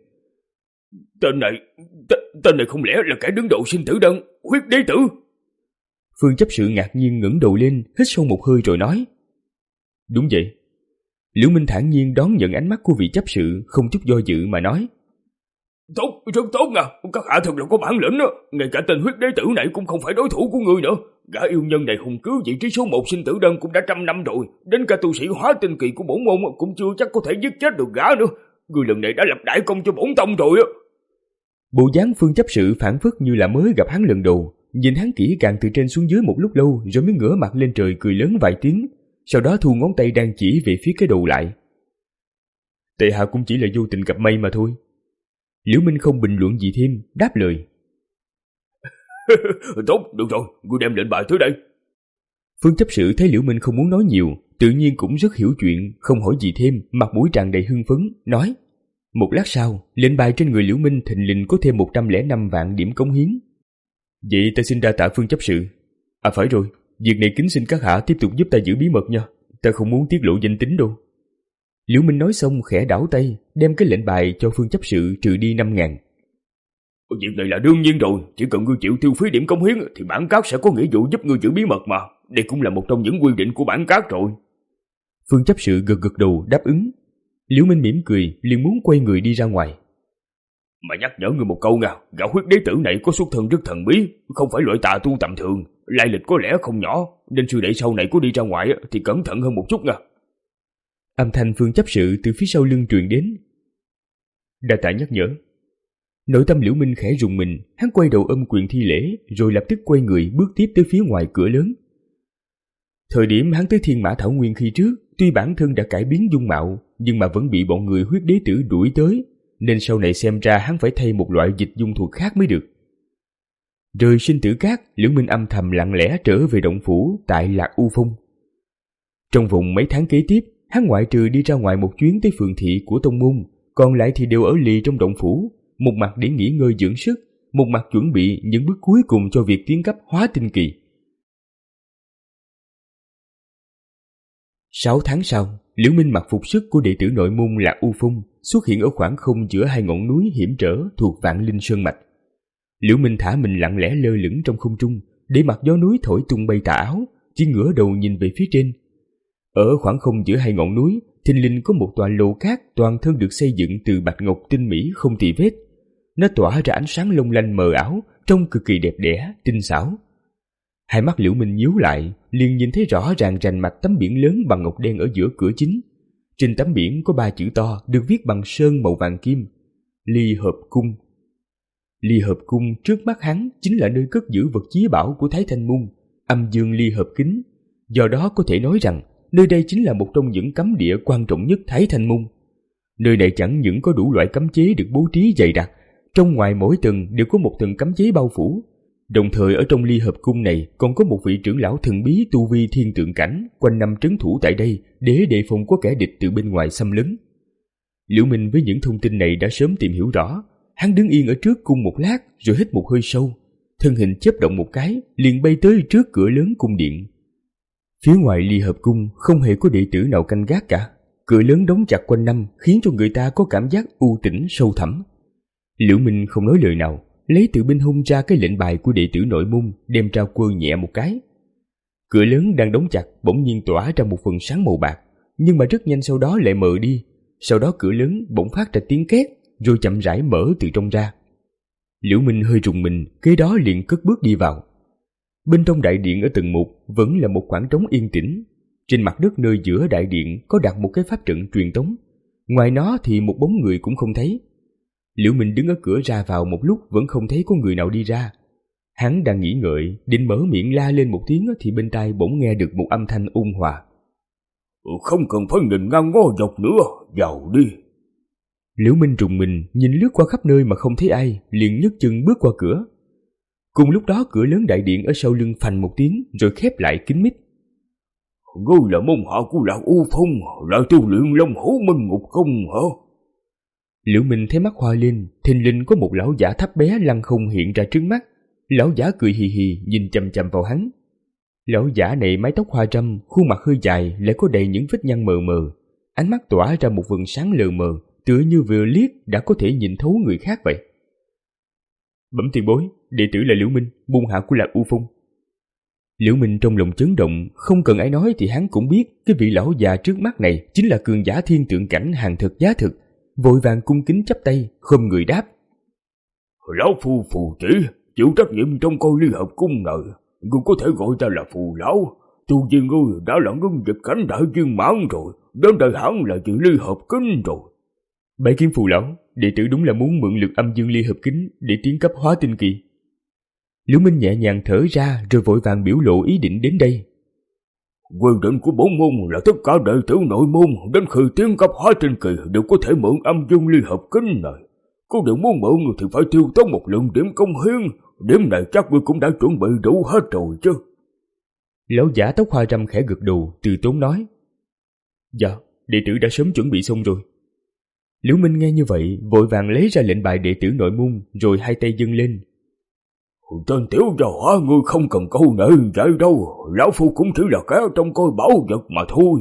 Tên này, tên này không lẽ là kẻ đứng đầu sinh tử đơn, huyết đế tử? Phương chấp sự ngạc nhiên ngẩng đầu lên, hít sâu một hơi rồi nói. Đúng vậy. Liễu Minh thản nhiên đón nhận ánh mắt của vị chấp sự, không chút do dự mà nói. Tốt, rất tốt nha, các hạ thật là có bản lĩnh đó. Ngay cả tên huyết đế tử này cũng không phải đối thủ của ngươi nữa. Gã yêu nhân này hùng cứ vị trí số một sinh tử đơn cũng đã trăm năm rồi, đến cả tu sĩ hóa tinh kỳ của bổn môn cũng chưa chắc có thể giết chết được gã nữa. Ngươi lần này đã lập đại công cho bổn tông rồi á. Bộ dáng Phương chấp sự phản phất như là mới gặp hắn lần đầu, nhìn hắn kỹ càng từ trên xuống dưới một lúc lâu rồi mới ngửa mặt lên trời cười lớn vài tiếng, sau đó thu ngón tay đang chỉ về phía cái đầu lại. Tệ hạ cũng chỉ là vô tình gặp may mà thôi. Liễu Minh không bình luận gì thêm, đáp lời. Tốt, được rồi, ngươi đem lệnh bài tới đây. Phương chấp sự thấy Liễu Minh không muốn nói nhiều, tự nhiên cũng rất hiểu chuyện, không hỏi gì thêm, mặt mũi tràn đầy hưng phấn, nói. Một lát sau, lệnh bài trên người Liễu Minh thình lình có thêm một trăm lẻ năm vạn điểm cống hiến. Vậy ta xin đa tạ Phương chấp sự. À phải rồi, việc này kính xin các hạ tiếp tục giúp ta giữ bí mật nha, ta không muốn tiết lộ danh tính đâu. Liễu Minh nói xong khẽ đảo tay, đem cái lệnh bài cho Phương chấp sự trừ đi năm ngàn. Việc này là đương nhiên rồi, chỉ cần ngươi chịu tiêu phí điểm cống hiến thì bản cát sẽ có nghĩa vụ giúp ngươi giữ bí mật mà. Đây cũng là một trong những quy định của bản cát rồi. Phương chấp sự gật gật đầu đáp ứng. Liễu Minh mỉm cười, liền muốn quay người đi ra ngoài. Mà nhắc nhở ngươi một câu nha, gã huyết đế tử này có xuất thân rất thần bí, không phải loại tà tu tầm thường, lai lịch có lẽ không nhỏ, nên sư đệ sau này có đi ra ngoài thì cẩn thận hơn một chút nha. Âm thanh Phương chấp sự từ phía sau lưng truyền đến. Đa tạ nhắc nhở. Nội tâm Liễu Minh khẽ rùng mình, hắn quay đầu ôm quyền thi lễ, rồi lập tức quay người bước tiếp tới phía ngoài cửa lớn. Thời điểm hắn tới Thiên Mã Thảo Nguyên khi trước, tuy bản thân đã cải biến dung mạo, nhưng mà vẫn bị bọn người huyết đế tử đuổi tới, nên sau này xem ra hắn phải thay một loại dịch dung thuật khác mới được. Rời Sinh Tử Cát, Liễu Minh âm thầm lặng lẽ trở về động phủ tại Lạc U Phong. Trong vòng mấy tháng kế tiếp, hắn ngoại trừ đi ra ngoài một chuyến tới phường thị của tông môn, còn lại thì đều ở lì trong động phủ, một mặt để nghỉ ngơi dưỡng sức, một mặt chuẩn bị những bước cuối cùng cho việc tiến cấp hóa tinh kỳ. Sáu tháng sau, Liễu Minh mặc phục sức của đệ tử nội môn Lạc U Phong xuất hiện ở khoảng không giữa hai ngọn núi hiểm trở thuộc Vạn Linh Sơn Mạch. Liễu Minh thả mình lặng lẽ lơ lửng trong không trung, để mặc gió núi thổi tung bay tà áo, chỉ ngửa đầu nhìn về phía trên. Ở khoảng không giữa hai ngọn núi, thình lình có một tòa lầu cát toàn thân được xây dựng từ bạch ngọc tinh mỹ không tì vết. Nó tỏa ra ánh sáng long lanh mờ ảo, trông cực kỳ đẹp đẽ, tinh xảo. Hai mắt Liễu Minh nhíu lại, liền nhìn thấy rõ ràng rành mạch tấm biển lớn bằng ngọc đen ở giữa cửa chính. Trên tấm biển có ba chữ to được viết bằng sơn màu vàng kim: Ly Hợp Cung. Ly Hợp Cung trước mắt hắn chính là nơi cất giữ vật chí bảo của Thái Thanh Môn, âm dương ly hợp kính. Do đó có thể nói rằng nơi đây chính là một trong những cấm địa quan trọng nhất Thái Thanh Môn. Nơi này chẳng những có đủ loại cấm chế được bố trí dày đặc, trong ngoài mỗi tầng đều có một tầng cấm chế bao phủ. Đồng thời ở trong ly hợp cung này còn có một vị trưởng lão thần bí tu vi thiên tượng cảnh quanh năm trấn thủ tại đây để đề phòng có kẻ địch từ bên ngoài xâm lấn. Liễu Minh với những thông tin này đã sớm tìm hiểu rõ. Hắn đứng yên ở trước cung một lát rồi hít một hơi sâu, thân hình chớp động một cái liền bay tới trước cửa lớn cung điện. Phía ngoài ly hợp cung không hề có đệ tử nào canh gác cả. Cửa lớn đóng chặt quanh năm khiến cho người ta có cảm giác u tĩnh sâu thẳm. Liễu Minh không nói lời nào, lấy từ bên hông ra cái lệnh bài của đệ tử nội môn, đem ra quơ nhẹ một cái. Cửa lớn đang đóng chặt bỗng nhiên tỏa ra một phần sáng màu bạc, nhưng mà rất nhanh sau đó lại mờ đi. Sau đó cửa lớn bỗng phát ra tiếng két, rồi chậm rãi mở từ trong ra. Liễu Minh hơi rùng mình, kế đó liền cất bước đi vào. Bên trong đại điện ở tầng một vẫn là một khoảng trống yên tĩnh. Trên mặt đất nơi giữa đại điện có đặt một cái pháp trận truyền tống. Ngoài nó thì một bóng người cũng không thấy. Liễu Minh đứng ở cửa ra vào một lúc vẫn không thấy có người nào đi ra. Hắn đang nghĩ ngợi, định mở miệng la lên một tiếng thì bên tai bỗng nghe được một âm thanh ôn hòa. Không cần phải nhìn ngang ngó dọc nữa, vào đi. Liễu Minh rùng mình, nhìn lướt qua khắp nơi mà không thấy ai, liền nhấc chân bước qua cửa. Cùng lúc đó cửa lớn đại điện ở sau lưng phành một tiếng rồi khép lại kín mít. Ngươi là môn hạ của Lão U Phong, là tu luyện Long Hổ Minh Ngục không hả? Liễu Minh thấy mắt hoa lên, thình lình có một lão giả thấp bé lăng không hiện ra trước mắt. Lão giả cười hì hì nhìn chằm chằm vào hắn. Lão giả này mái tóc hoa râm, khuôn mặt hơi dài, lại có đầy những vết nhăn mờ mờ, ánh mắt tỏa ra một vầng sáng lờ mờ, tựa như vừa liếc đã có thể nhìn thấu người khác vậy. Bẩm tiền bối, đệ tử là Liễu Minh, môn hạ của Lạc U Phong. Liễu Minh trong lòng chấn động, không cần ai nói thì hắn cũng biết cái vị lão già trước mắt này chính là cường giả thiên tượng cảnh hàng thực giá thực, vội vàng cung kính chắp tay, không người đáp. Lão phu phù chỉ, chịu trách nhiệm trong coi ly hợp cung này, ngươi có thể gọi ta là phù lão. Tu vi ngươi đã là ngưng dịch cảnh đại viên mãn rồi, đến đây hẳn là chữ ly hợp kính rồi. Bái kiến phù lão, đệ tử đúng là muốn mượn lực âm dương ly hợp kính để tiến cấp hóa tinh kỳ. Liễu Minh nhẹ nhàng thở ra rồi vội vàng biểu lộ ý định đến đây. Quy định của bổn môn là tất cả đệ tử nội môn đến khi tiến cấp hóa tinh kỳ đều có thể mượn âm dương ly hợp kính này. Có điều muốn mượn thì phải tiêu tốn một lượng điểm công hiến, điểm này chắc ngươi cũng đã chuẩn bị đủ hết rồi chứ. Lão giả tóc hoa râm khẽ gật đầu, từ tốn nói. Dạ, đệ tử đã sớm chuẩn bị xong rồi. Liễu Minh nghe như vậy, vội vàng lấy ra lệnh bài đệ tử nội môn, rồi hai tay dâng lên. Tên tiểu gia hỏa ngươi không cần câu nệ vậy đâu, lão phu cũng chỉ là kẻ trong coi bảo vật mà thôi.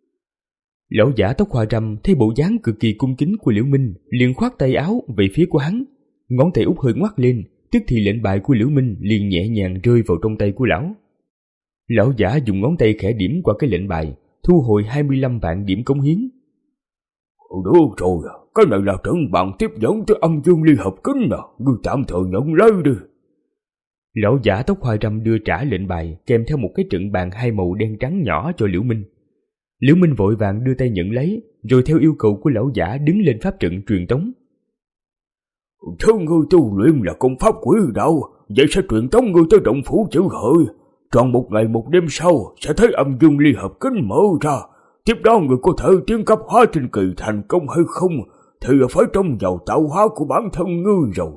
Lão giả tóc hoa râm thấy bộ dáng cực kỳ cung kính của Liễu Minh, liền khoát tay áo về phía của hắn, ngón tay út hơi ngoắc lên, tức thì lệnh bài của Liễu Minh liền nhẹ nhàng rơi vào trong tay của lão. Lão giả dùng ngón tay khẽ điểm qua cái lệnh bài, thu hồi hai mươi lăm vạn điểm cống hiến. Được rồi, cái này là trận bàn tiếp dẫn tới âm dương ly hợp kính nè, ngươi tạm thời nhận lấy đi. Lão giả tóc hoa râm đưa trả lệnh bài kèm theo một cái trận bàn hai màu đen trắng nhỏ cho Liễu Minh. Liễu Minh vội vàng đưa tay nhận lấy, rồi theo yêu cầu của lão giả đứng lên pháp trận truyền tống. Thứ ngươi tu luyện là công pháp quỷ đạo, vậy sẽ truyền tống ngươi tới động phủ chữ hợi. Tròn một ngày một đêm sau sẽ thấy âm dương ly hợp kính mở ra. Tiếp đó người có thể tiến cấp hóa tinh kỳ thành công hay không thì phải trông vào tạo hóa của bản thân ngươi rồi.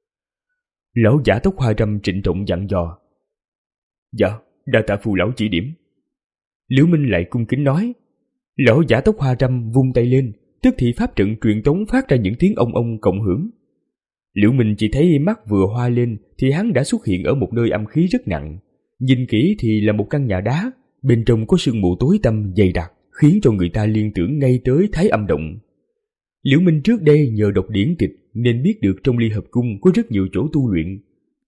Lão giả tóc hoa râm trịnh trọng dặn dò. Dạ, đa tạ phù lão chỉ điểm. Liễu Minh lại cung kính nói. Lão giả tóc hoa râm vung tay lên, tức thì pháp trận truyền tống phát ra những tiếng ong ong cộng hưởng. Liễu Minh chỉ thấy mắt vừa hoa lên thì hắn đã xuất hiện ở một nơi âm khí rất nặng. Nhìn kỹ thì là một căn nhà đá, bên trong có sương mù tối tăm dày đặc, khiến cho người ta liên tưởng ngay tới Thái Âm Động. Liễu Minh trước đây nhờ đọc điển tịch nên biết được trong ly hợp cung có rất nhiều chỗ tu luyện.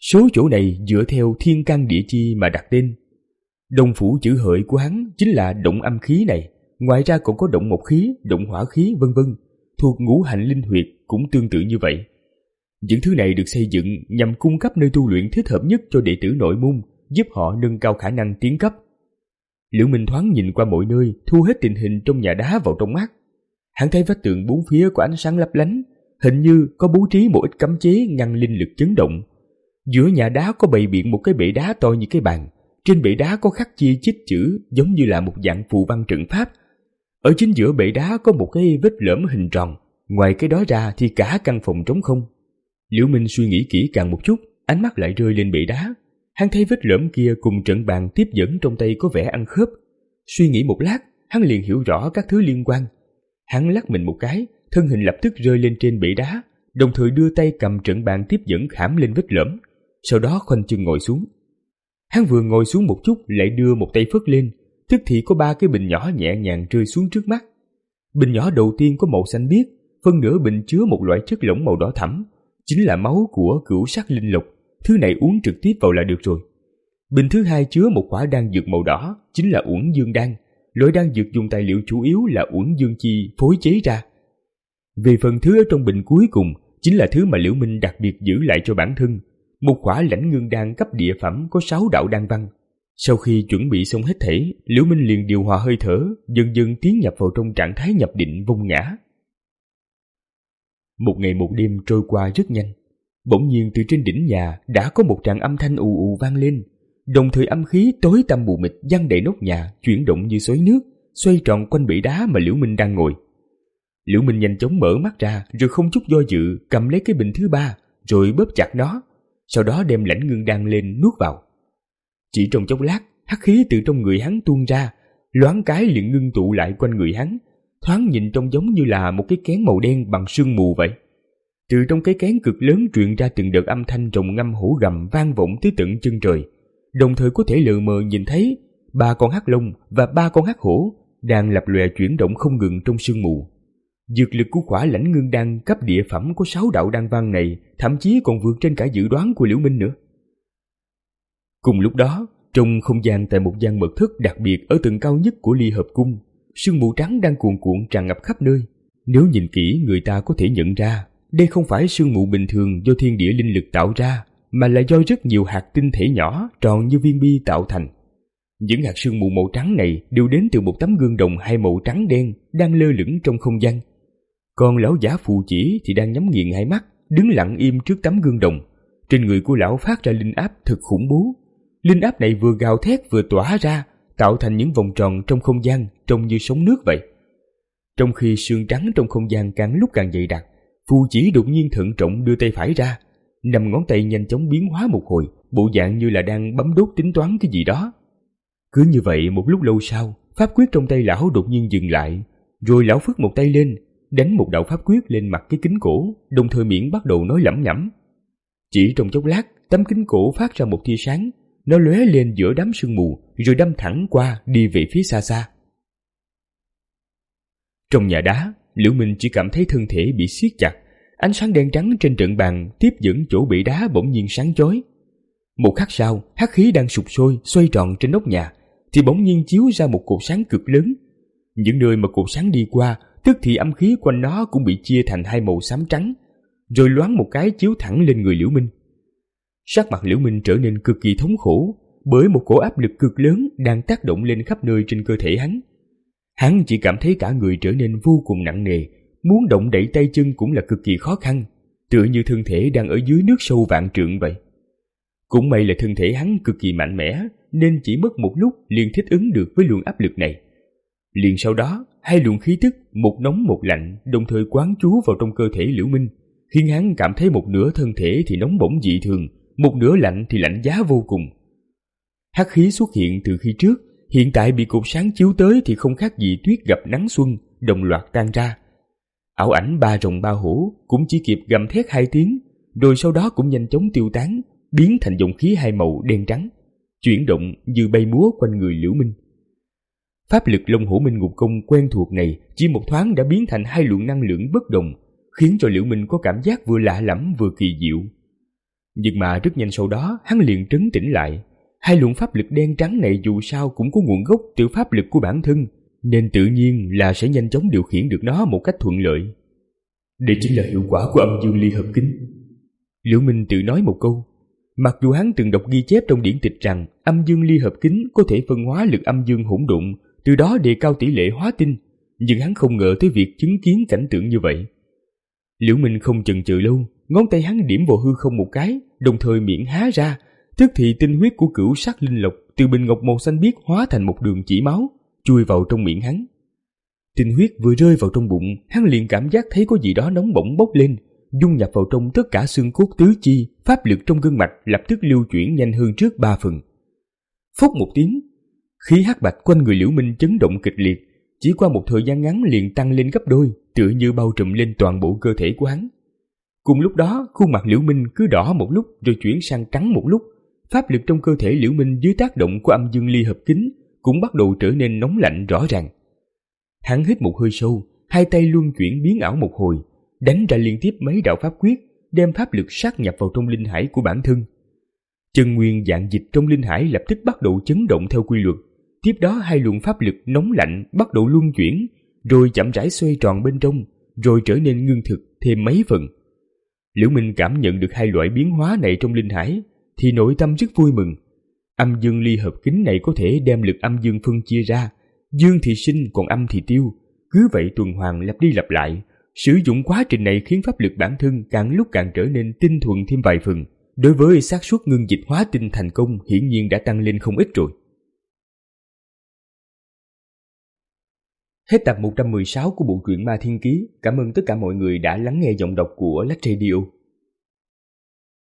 Số chỗ này dựa theo thiên can địa chi mà đặt tên. Đồng phủ chữ hợi của hắn chính là động âm khí này, ngoài ra còn có động mộc khí, động hỏa khí vân vân, thuộc ngũ hành linh huyệt cũng tương tự như vậy. Những thứ này được xây dựng nhằm cung cấp nơi tu luyện thích hợp nhất cho đệ tử nội môn, giúp họ nâng cao khả năng tiến cấp. Liễu Minh thoáng nhìn qua mọi nơi, thu hết tình hình trong nhà đá vào trong mắt. Hắn thấy vách tường bốn phía có ánh sáng lấp lánh, hình như có bố trí một ít cấm chế ngăn linh lực chấn động. Giữa nhà đá có bày biện một cái bệ đá to như cái bàn, trên bệ đá có khắc chi chít chữ giống như là một dạng phù văn trận pháp. Ở chính giữa bệ đá có một cái vết lõm hình tròn, ngoài cái đó ra thì cả căn phòng trống không. Liễu Minh suy nghĩ kỹ càng một chút, ánh mắt lại rơi lên bệ đá. Hắn thấy vết lõm kia cùng trận bàn tiếp dẫn trong tay có vẻ ăn khớp. Suy nghĩ một lát, hắn liền hiểu rõ các thứ liên quan. Hắn lắc mình một cái, thân hình lập tức rơi lên trên bệ đá, đồng thời đưa tay cầm trận bàn tiếp dẫn khảm lên vết lõm, sau đó khoanh chân ngồi xuống. Hắn vừa ngồi xuống một chút lại đưa một tay phất lên, tức thì có ba cái bình nhỏ nhẹ nhàng rơi xuống trước mắt. Bình nhỏ đầu tiên có màu xanh biếc, phân nửa bình chứa một loại chất lỏng màu đỏ thẫm, chính là máu của cửu sắc linh lục, thứ này uống trực tiếp vào là được rồi. Bình thứ hai chứa một quả đan dược màu đỏ, chính là uổng dương đan, loại đan dược dùng tài liệu chủ yếu là uổng dương chi phối chế ra. Về phần thứ ở trong bình cuối cùng, chính là thứ mà Liễu Minh đặc biệt giữ lại cho bản thân, một quả lãnh ngưng đan cấp địa phẩm có sáu đạo đan văn. Sau khi chuẩn bị xong hết thảy, Liễu Minh liền điều hòa hơi thở, dần dần tiến nhập vào trong trạng thái nhập định vông ngã. Một ngày một đêm trôi qua rất nhanh. Bỗng nhiên từ trên đỉnh nhà đã có một tràng âm thanh ù ù vang lên, đồng thời âm khí tối tăm mù mịt giăng đầy nóc nhà, chuyển động như xoáy nước, xoay tròn quanh bệ đá mà Liễu Minh đang ngồi. Liễu Minh nhanh chóng mở mắt ra, rồi không chút do dự cầm lấy cái bình thứ ba, rồi bóp chặt nó, sau đó đem lãnh ngưng đan lên nuốt vào. Chỉ trong chốc lát, hắc khí từ trong người hắn tuôn ra, loáng cái liền ngưng tụ lại quanh người hắn, thoáng nhìn trông giống như là một cái kén màu đen bằng sương mù vậy. Từ trong cái kén cực lớn truyền ra từng đợt âm thanh rồng ngâm hổ gầm vang vọng tới tận chân trời, đồng thời có thể lờ mờ nhìn thấy ba con hắc long và ba con hắc hổ đang lập lòe chuyển động không ngừng trong sương mù. Dược lực của quả lãnh ngưng đan cấp địa phẩm có sáu đạo đan văn này thậm chí còn vượt trên cả dự đoán của Liễu Minh nữa. Cùng lúc đó, trong không gian tại một gian mật thất đặc biệt ở tầng cao nhất của Ly Hợp Cung, sương mù trắng đang cuồn cuộn tràn ngập khắp nơi. Nếu nhìn kỹ, người ta có thể nhận ra đây không phải sương mù bình thường do thiên địa linh lực tạo ra, mà là do rất nhiều hạt tinh thể nhỏ tròn như viên bi tạo thành. Những hạt sương mù màu trắng này đều đến từ một tấm gương đồng hai màu trắng đen đang lơ lửng trong không gian. Còn lão giả phù chỉ thì đang nhắm nghiền hai mắt, đứng lặng im trước tấm gương đồng. Trên người của lão phát ra linh áp thật khủng bố. Linh áp này vừa gào thét vừa tỏa ra, tạo thành những vòng tròn trong không gian trông như sóng nước vậy. Trong khi sương trắng trong không gian càng lúc càng dày đặc, phù chỉ đột nhiên thận trọng đưa tay phải ra, năm ngón tay nhanh chóng biến hóa một hồi, bộ dạng như là đang bấm đốt tính toán cái gì đó. Cứ như vậy một lúc lâu sau, pháp quyết trong tay lão đột nhiên dừng lại, rồi lão phất một tay lên, đánh một đạo pháp quyết lên mặt cái kính cổ, đồng thời miệng bắt đầu nói lẩm nhẩm. Chỉ trong chốc lát, tấm kính cổ phát ra một tia sáng, nó lóe lên giữa đám sương mù, rồi đâm thẳng qua đi về phía xa xa. Trong nhà đá, Liễu Minh chỉ cảm thấy thân thể bị siết chặt, ánh sáng đen trắng trên trận bàn tiếp dẫn chỗ bị đá bỗng nhiên sáng chói. Một khắc sau, hắc khí đang sục sôi xoay tròn trên nóc nhà, thì bỗng nhiên chiếu ra một cột sáng cực lớn. Những nơi mà cột sáng đi qua, tức thì âm khí quanh nó cũng bị chia thành hai màu xám trắng, rồi loáng một cái chiếu thẳng lên người Liễu Minh. Sắc mặt Liễu Minh trở nên cực kỳ thống khổ, bởi một cổ áp lực cực lớn đang tác động lên khắp nơi trên cơ thể hắn. Hắn chỉ cảm thấy cả người trở nên vô cùng nặng nề, muốn động đậy tay chân cũng là cực kỳ khó khăn, tựa như thân thể đang ở dưới nước sâu vạn trượng vậy. Cũng may là thân thể hắn cực kỳ mạnh mẽ, nên chỉ mất một lúc liền thích ứng được với luồng áp lực này. Liền sau đó, hai luồng khí tức, một nóng một lạnh, đồng thời quán trú vào trong cơ thể Liễu Minh, khiến hắn cảm thấy một nửa thân thể thì nóng bỏng dị thường, một nửa lạnh thì lạnh giá vô cùng. Hắc khí xuất hiện từ khi trước, hiện tại bị cột sáng chiếu tới thì không khác gì tuyết gặp nắng xuân, đồng loạt tan ra. Ảo ảnh ba rồng ba hổ cũng chỉ kịp gầm thét hai tiếng, rồi sau đó cũng nhanh chóng tiêu tán, biến thành dòng khí hai màu đen trắng, chuyển động như bay múa quanh người Liễu Minh. Pháp lực Long Hổ Minh Ngục Công quen thuộc này chỉ một thoáng đã biến thành hai luồng năng lượng bất đồng, khiến cho Liễu Minh có cảm giác vừa lạ lẫm vừa kỳ diệu. Nhưng mà rất nhanh sau đó hắn liền trấn tĩnh lại. Hai luồng pháp lực đen trắng này dù sao cũng có nguồn gốc từ pháp lực của bản thân, nên tự nhiên là sẽ nhanh chóng điều khiển được nó một cách thuận lợi. Đây chính là hiệu quả của âm dương ly hợp kính. Liễu Minh tự nói một câu. Mặc dù hắn từng đọc ghi chép trong điển tịch rằng âm dương ly hợp kính có thể phân hóa lực âm dương hỗn độn, từ đó đề cao tỷ lệ hóa tinh, nhưng hắn không ngờ tới việc chứng kiến cảnh tượng như vậy. Liễu Minh không chần chừ lâu, ngón tay hắn điểm vào hư không một cái, đồng thời miệng há ra, tức thì tinh huyết của cửu sắc linh lộc từ bình ngọc màu xanh biếc hóa thành một đường chỉ máu, chui vào trong miệng hắn. Tinh huyết vừa rơi vào trong bụng, hắn liền cảm giác thấy có gì đó nóng bỏng bốc lên, dung nhập vào trong tất cả xương cốt tứ chi, pháp lực trong gân mạch lập tức lưu chuyển nhanh hơn trước ba phần. Phốc một tiếng, khí hắc bạch quanh người Liễu Minh chấn động kịch liệt, chỉ qua một thời gian ngắn liền tăng lên gấp đôi, tựa như bao trùm lên toàn bộ cơ thể của hắn. Cùng lúc đó, khuôn mặt Liễu Minh cứ đỏ một lúc rồi chuyển sang trắng một lúc, pháp lực trong cơ thể Liễu Minh dưới tác động của âm dương ly hợp kính cũng bắt đầu trở nên nóng lạnh rõ ràng. Hắn hít một hơi sâu, hai tay luân chuyển biến ảo một hồi, đánh ra liên tiếp mấy đạo pháp quyết, đem pháp lực sát nhập vào trong linh hải của bản thân. Chân nguyên dạng dịch trong linh hải lập tức bắt đầu chấn động theo quy luật. Tiếp đó hai luồng pháp lực nóng lạnh bắt đầu luân chuyển, rồi chậm rãi xoay tròn bên trong, rồi trở nên ngưng thực thêm mấy phần. Liễu Minh cảm nhận được hai loại biến hóa này trong linh hải, thì nội tâm rất vui mừng. Âm dương ly hợp kính này có thể đem lực âm dương phân chia ra, dương thì sinh còn âm thì tiêu, cứ vậy tuần hoàn lặp đi lặp lại. Sử dụng quá trình này khiến pháp lực bản thân càng lúc càng trở nên tinh thuần thêm vài phần. Đối với xác suất ngưng dịch hóa tinh thành công hiển nhiên đã tăng lên không ít rồi. Hết tập một trăm mười sáu của bộ truyện Ma Thiên Ký. Cảm ơn tất cả mọi người đã lắng nghe giọng đọc của Lách Radio.